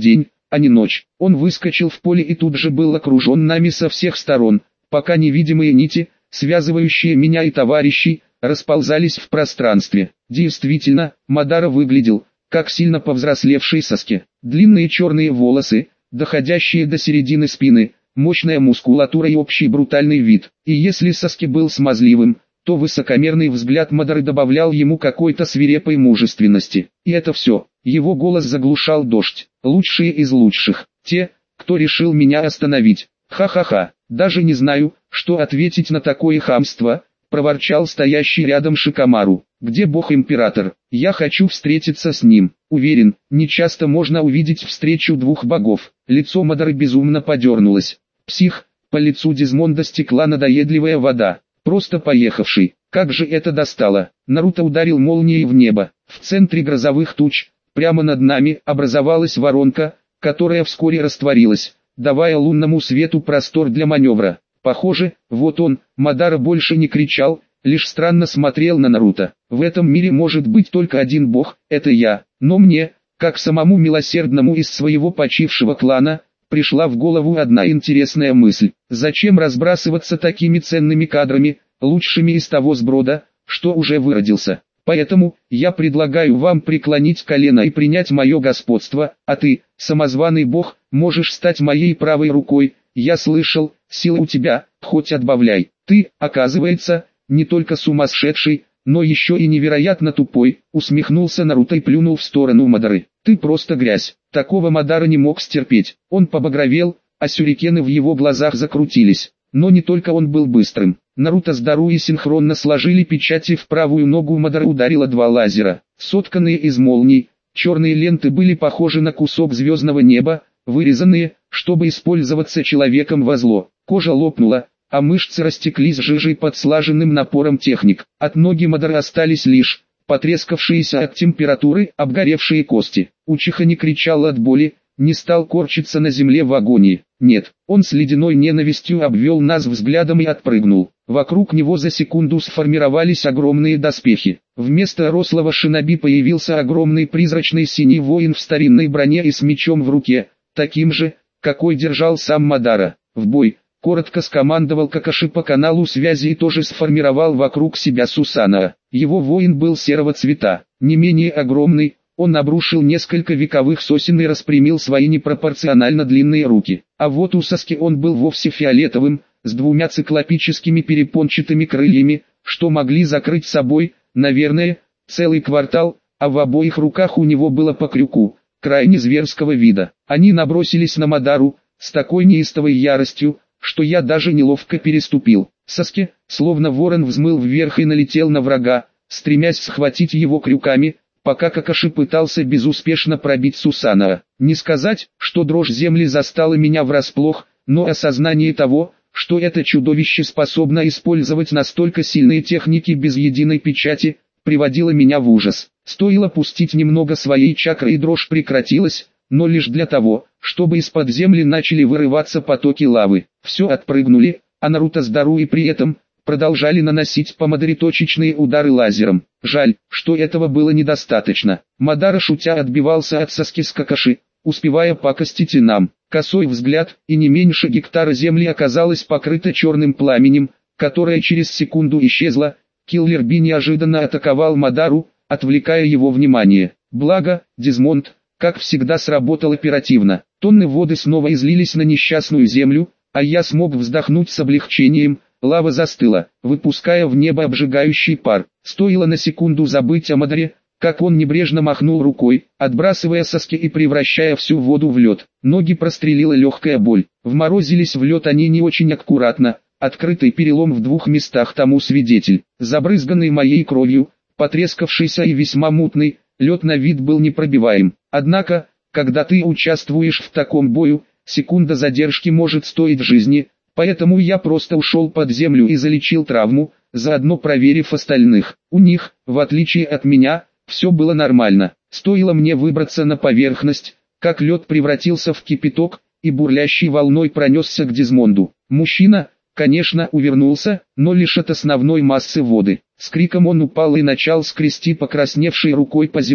а не ночь. Он выскочил в поле и тут же был окружен нами со всех сторон, пока невидимые нити, связывающие меня и товарищей, расползались в пространстве. Действительно, Мадара выглядел, как сильно повзрослевший Саски. Длинные черные волосы, доходящие до середины спины, мощная мускулатура и общий брутальный вид. И если Саски был смазливым, то высокомерный взгляд Мадары добавлял ему какой-то свирепой мужественности. И это все. Его голос заглушал дождь. Лучшие из лучших. Те, кто решил меня остановить. Ха-ха-ха. Даже не знаю, что ответить на такое хамство, проворчал стоящий рядом Шикамару. Где бог-император? Я хочу встретиться с ним. Уверен, нечасто можно увидеть встречу двух богов. Лицо Мадары безумно подернулось. Псих, по лицу Дизмонда стекла надоедливая вода. Просто поехавший. Как же это достало. Наруто ударил молнией в небо. В центре грозовых туч, прямо над нами, образовалась воронка, которая вскоре растворилась, давая лунному свету простор для маневра. Похоже, вот он, Мадара больше не кричал, лишь странно смотрел на Наруто. В этом мире может быть только один бог, это я. Но мне, как самому милосердному из своего почившего клана, пришла в голову одна интересная мысль. Зачем разбрасываться такими ценными кадрами, лучшими из того сброда, что уже выродился? Поэтому, я предлагаю вам преклонить колено и принять мое господство, а ты, самозваный бог, можешь стать моей правой рукой. Я слышал, сила у тебя, хоть отбавляй. Ты, оказывается, не только сумасшедший, но еще и невероятно тупой, усмехнулся Наруто и плюнул в сторону Мадары. Ты просто грязь. Такого Мадара не мог стерпеть. Он побагровел, а сюрикены в его глазах закрутились. Но не только он был быстрым. Наруто с Даруи синхронно сложили печати, в правую ногу Мадары ударило два лазера. Сотканные из молний, черные ленты были похожи на кусок звездного неба, вырезанные, чтобы использоваться человеком во зло. Кожа лопнула, а мышцы растеклись жижей под слаженным напором техник. От ноги Мадары остались лишь потрескавшиеся от температуры, обгоревшие кости. Учиха не кричал от боли, не стал корчиться на земле в агонии. Нет, он с ледяной ненавистью обвел нас взглядом и отпрыгнул. Вокруг него за секунду сформировались огромные доспехи. Вместо рослого шиноби появился огромный призрачный синий воин в старинной броне и с мечом в руке, таким же, какой держал сам Мадара. В бой! Коротко скомандовал Какаши по каналу связи и тоже сформировал вокруг себя Сусана. Его воин был серого цвета, не менее огромный, он обрушил несколько вековых сосен и распрямил свои непропорционально длинные руки. А вот у Саски он был вовсе фиолетовым, с двумя циклопическими перепончатыми крыльями, что могли закрыть собой, наверное, целый квартал, а в обоих руках у него было по крюку, крайне зверского вида. Они набросились на Мадару, с такой неистовой яростью, что я даже неловко переступил. Саски, словно ворон, взмыл вверх и налетел на врага, стремясь схватить его крюками, пока Какаши пытался безуспешно пробить Сусана. Не сказать, что дрожь земли застала меня врасплох, но осознание того, что это чудовище способно использовать настолько сильные техники без единой печати, приводило меня в ужас. Стоило пустить немного своей чакры и дрожь прекратилась, но лишь для того, чтобы из-под земли начали вырываться потоки лавы. Все отпрыгнули, а Наруто с Даруи при этом продолжали наносить по Мадаре точечные удары лазером. Жаль, что этого было недостаточно. Мадара шутя отбивался от Саски с Какаши, успевая пакостить и нам. Косой взгляд, и не меньше гектара земли оказалось покрыто черным пламенем, которое через секунду исчезло. Киллер Би неожиданно атаковал Мадару, отвлекая его внимание. Благо, Дизмонд, как всегда, сработал оперативно. Тонны воды снова излились на несчастную землю, а я смог вздохнуть с облегчением. Лава застыла, выпуская в небо обжигающий пар. Стоило на секунду забыть о Мадаре, как он небрежно махнул рукой, отбрасывая Саски и превращая всю воду в лед. Ноги прострелила легкая боль. Вморозились в лед они не очень аккуратно. Открытый перелом в двух местах тому свидетель. Забрызганный моей кровью, потрескавшийся и весьма мутный, лед на вид был непробиваем. Однако, когда ты участвуешь в таком бою, секунда задержки может стоить жизни, поэтому я просто ушел под землю и залечил травму, заодно проверив остальных. У них, в отличие от меня, все было нормально. Стоило мне выбраться на поверхность, как лед превратился в кипяток, и бурлящей волной пронесся к Дизмонду. Мужчина, конечно, увернулся, но лишь от основной массы воды. С криком он упал и начал скрести покрасневшей рукой по земле.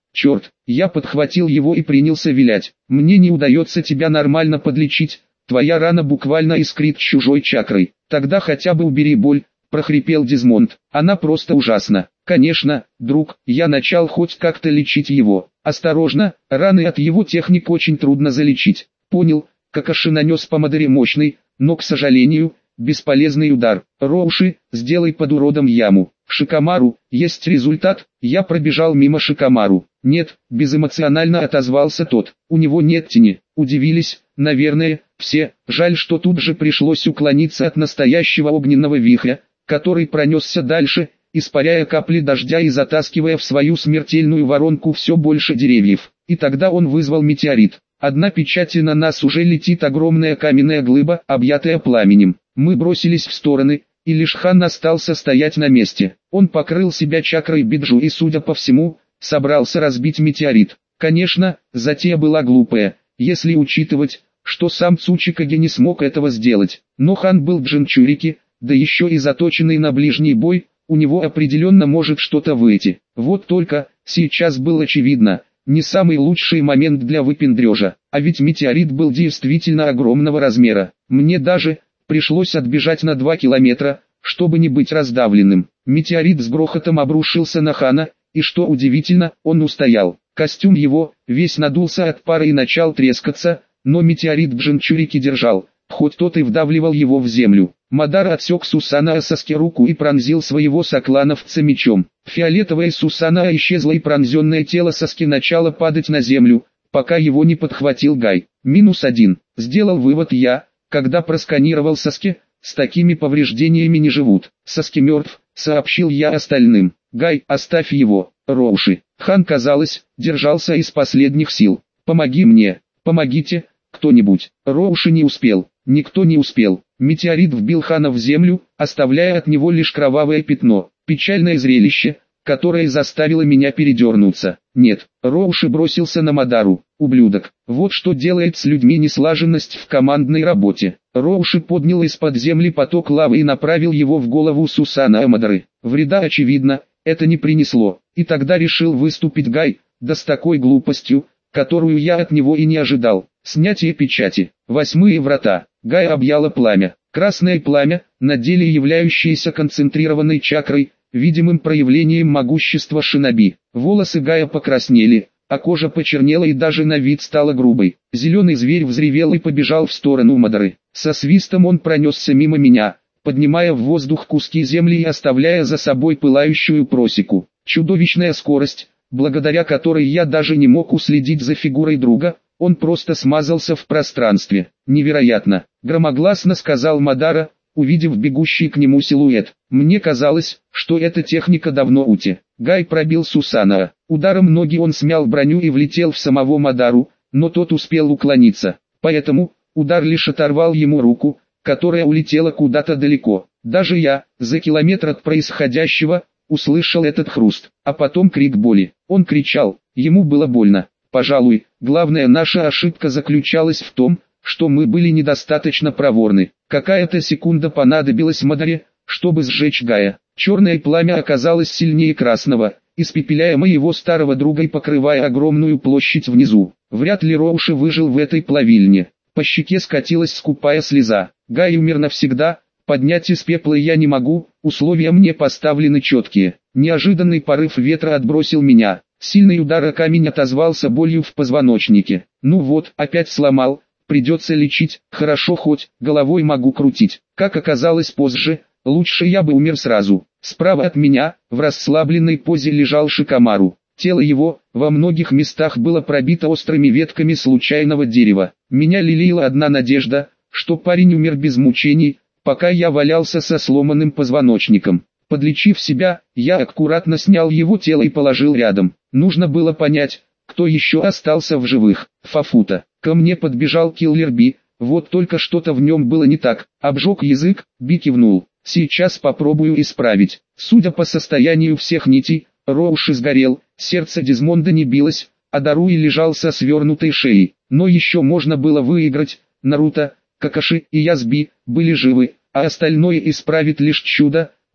Черт, я подхватил его и принялся вилять. Мне не удается тебя нормально подлечить, твоя рана буквально искрит чужой чакрой. Тогда хотя бы убери боль, прохрипел Дезмонд. Она просто ужасна. Конечно, друг, я начал хоть как-то лечить его. Осторожно, раны от его техник очень трудно залечить. Понял, Какаши нанес по Мадере мощный, но, к сожалению, бесполезный удар. Роуши, сделай под уродом яму. Шикамару, есть результат? Я пробежал мимо Шикамару. Нет, безэмоционально отозвался тот. У него нет тени. Удивились, наверное, все. Жаль, что тут же пришлось уклониться от настоящего огненного вихря, который пронесся дальше, испаряя капли дождя и затаскивая в свою смертельную воронку все больше деревьев. И тогда он вызвал метеорит. Одна печать, и на нас уже летит огромная каменная глыба, объятая пламенем. Мы бросились в стороны, и лишь Хан остался стоять на месте. Он покрыл себя чакрой биджу и, судя по всему, собрался разбить метеорит. Конечно, затея была глупая, если учитывать, что сам Цучикаге не смог этого сделать. Но Хан был Джинчурики, да еще и заточенный на ближний бой, у него определенно может что-то выйти. Вот только, сейчас было очевидно, не самый лучший момент для выпендрежа, а ведь метеорит был действительно огромного размера. Мне даже пришлось отбежать на два километра, чтобы не быть раздавленным. Метеорит с грохотом обрушился на Хана, и что удивительно, он устоял. Костюм его, весь надулся от пара и начал трескаться, но метеорит Джинчурики держал, хоть тот и вдавливал его в землю. Мадара отсек Сусанаа Саске руку и пронзил своего соклановца мечом. Фиолетовая Сусанаа исчезла, и пронзенное тело Саски начало падать на землю, пока его не подхватил Гай. Минус один. Сделал вывод я, когда просканировал Саски. С такими повреждениями не живут. Саски мертв, сообщил я остальным. Гай, оставь его. Роуши. Хан, казалось, держался из последних сил. Помоги мне, помогите, кто-нибудь. Роуши не успел, никто не успел. Метеорит вбил Хана в землю, оставляя от него лишь кровавое пятно. Печальное зрелище, которое заставило меня передернуться. Нет, Роуши бросился на Мадару. Ублюдок. Вот что делает с людьми неслаженность в командной работе. Роуши поднял из-под земли поток лавы и направил его в голову Сусанаа Мадары. Вреда, очевидно, это не принесло. И тогда решил выступить Гай, да с такой глупостью, которую я от него и не ожидал. Снятие печати. Восьмые врата. Гай объяло пламя. Красное пламя, на деле являющееся концентрированной чакрой, видимым проявлением могущества шиноби. Волосы Гая покраснели, а кожа почернела и даже на вид стала грубой. Зеленый зверь взревел и побежал в сторону Мадары. Со свистом он пронесся мимо меня, поднимая в воздух куски земли и оставляя за собой пылающую просеку. Чудовищная скорость, благодаря которой я даже не мог уследить за фигурой друга, он просто смазался в пространстве. Невероятно, громогласно сказал Мадара, увидев бегущий к нему силуэт. Мне казалось, что эта техника давно ути. Гай пробил Сусанаа. Ударом ноги он смял броню и влетел в самого Мадару, но тот успел уклониться. Поэтому, удар лишь оторвал ему руку, которая улетела куда-то далеко. Даже я, за километр от происходящего, услышал этот хруст, а потом крик боли. Он кричал, ему было больно. Пожалуй, главная наша ошибка заключалась в том, что мы были недостаточно проворны. Какая-то секунда понадобилась Мадаре, чтобы сжечь Гая. Черное пламя оказалось сильнее красного, испепеляя моего старого друга и покрывая огромную площадь внизу. Вряд ли Роуши выжил в этой плавильне. По щеке скатилась скупая слеза. Гай умер навсегда, поднять из пепла я не могу, условия мне поставлены четкие. Неожиданный порыв ветра отбросил меня. Сильный удар о камень отозвался болью в позвоночнике. Ну вот, опять сломал, придется лечить, хорошо хоть, головой могу крутить. Как оказалось позже, лучше я бы умер сразу. Справа от меня, в расслабленной позе лежал Шикамару. Тело его, во многих местах было пробито острыми ветками случайного дерева. Меня лелеяла одна надежда, что парень умер без мучений, пока я валялся со сломанным позвоночником. Подлечив себя, я аккуратно снял его тело и положил рядом. Нужно было понять, кто еще остался в живых. Фафута. Ко мне подбежал Киллер Би, вот только что-то в нем было не так. Обжег язык, Би кивнул. Сейчас попробую исправить. Судя по состоянию всех нитей, Роуши сгорел, сердце Дезмонда не билось, а Даруи лежал со свернутой шеей. Но еще можно было выиграть. Наруто, Какаши и я с Би были живы, а остальное исправит лишь чудо,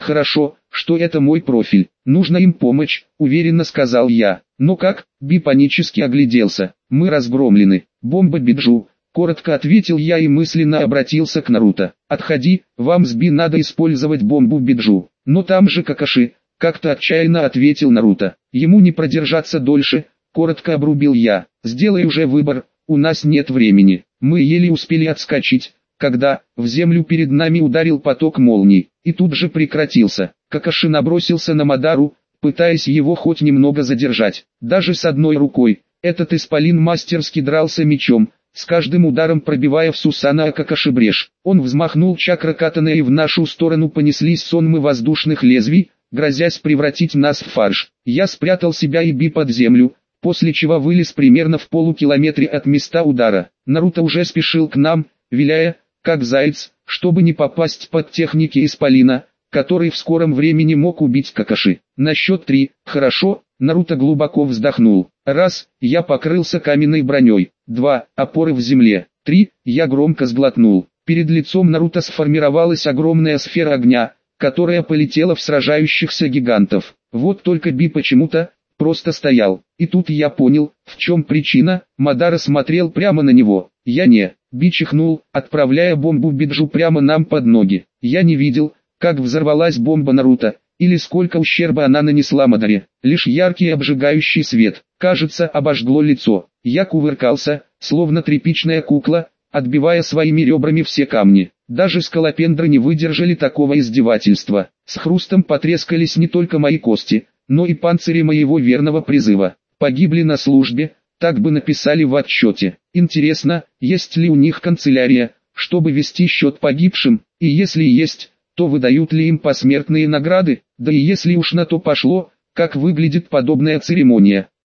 Хорошо, что это мой профиль. Нужно им помочь, уверенно сказал я. Но как? Би панически огляделся. Мы разгромлены. Бомба Биджу. Коротко ответил я и мысленно обратился к Наруто. Отходи, вам с Би надо использовать бомбу Биджу. Но там же Какаши. Как-то отчаянно ответил Наруто. Ему не продержаться дольше. Коротко обрубил я. Сделай уже выбор, у нас нет времени. Мы еле успели отскочить, когда в землю перед нами ударил поток молний, и тут же прекратился. Какаши набросился на Мадару, пытаясь его хоть немного задержать. Даже с одной рукой, этот исполин мастерски дрался мечом, с каждым ударом пробивая в Сусана Какаши брешь. Он взмахнул чакра-катаной, и в нашу сторону понеслись сонмы воздушных лезвий, грозясь превратить нас в фарш. Я спрятал себя и Би под землю, после чего вылез примерно в полукилометре от места удара. Наруто уже спешил к нам, виляя, как заяц, чтобы не попасть под техники исполина, который в скором времени мог убить Какаши. На счет три, хорошо, Наруто глубоко вздохнул. Раз, я покрылся каменной броней. Два, опоры в земле. Три, я громко сглотнул. Перед лицом Наруто сформировалась огромная сфера огня, которая полетела в сражающихся гигантов. Вот только Би почему-то просто стоял. И тут я понял, в чем причина. Мадара смотрел прямо на него. Я не. Би чихнул, отправляя бомбу Биджу прямо нам под ноги. Я не видел, как взорвалась бомба Наруто, или сколько ущерба она нанесла Мадаре. Лишь яркий обжигающий свет, кажется, обожгло лицо. Я кувыркался, словно тряпичная кукла, отбивая своими ребрами все камни. Даже скалопендры не выдержали такого издевательства. С хрустом потрескались не только мои кости, но и панцири моего верного призыва. Погибли на службе, так бы написали в отчете. Интересно, есть ли у них канцелярия, чтобы вести счет погибшим, и если есть, то выдают ли им посмертные награды, да и если уж на то пошло, как выглядит подобная церемония.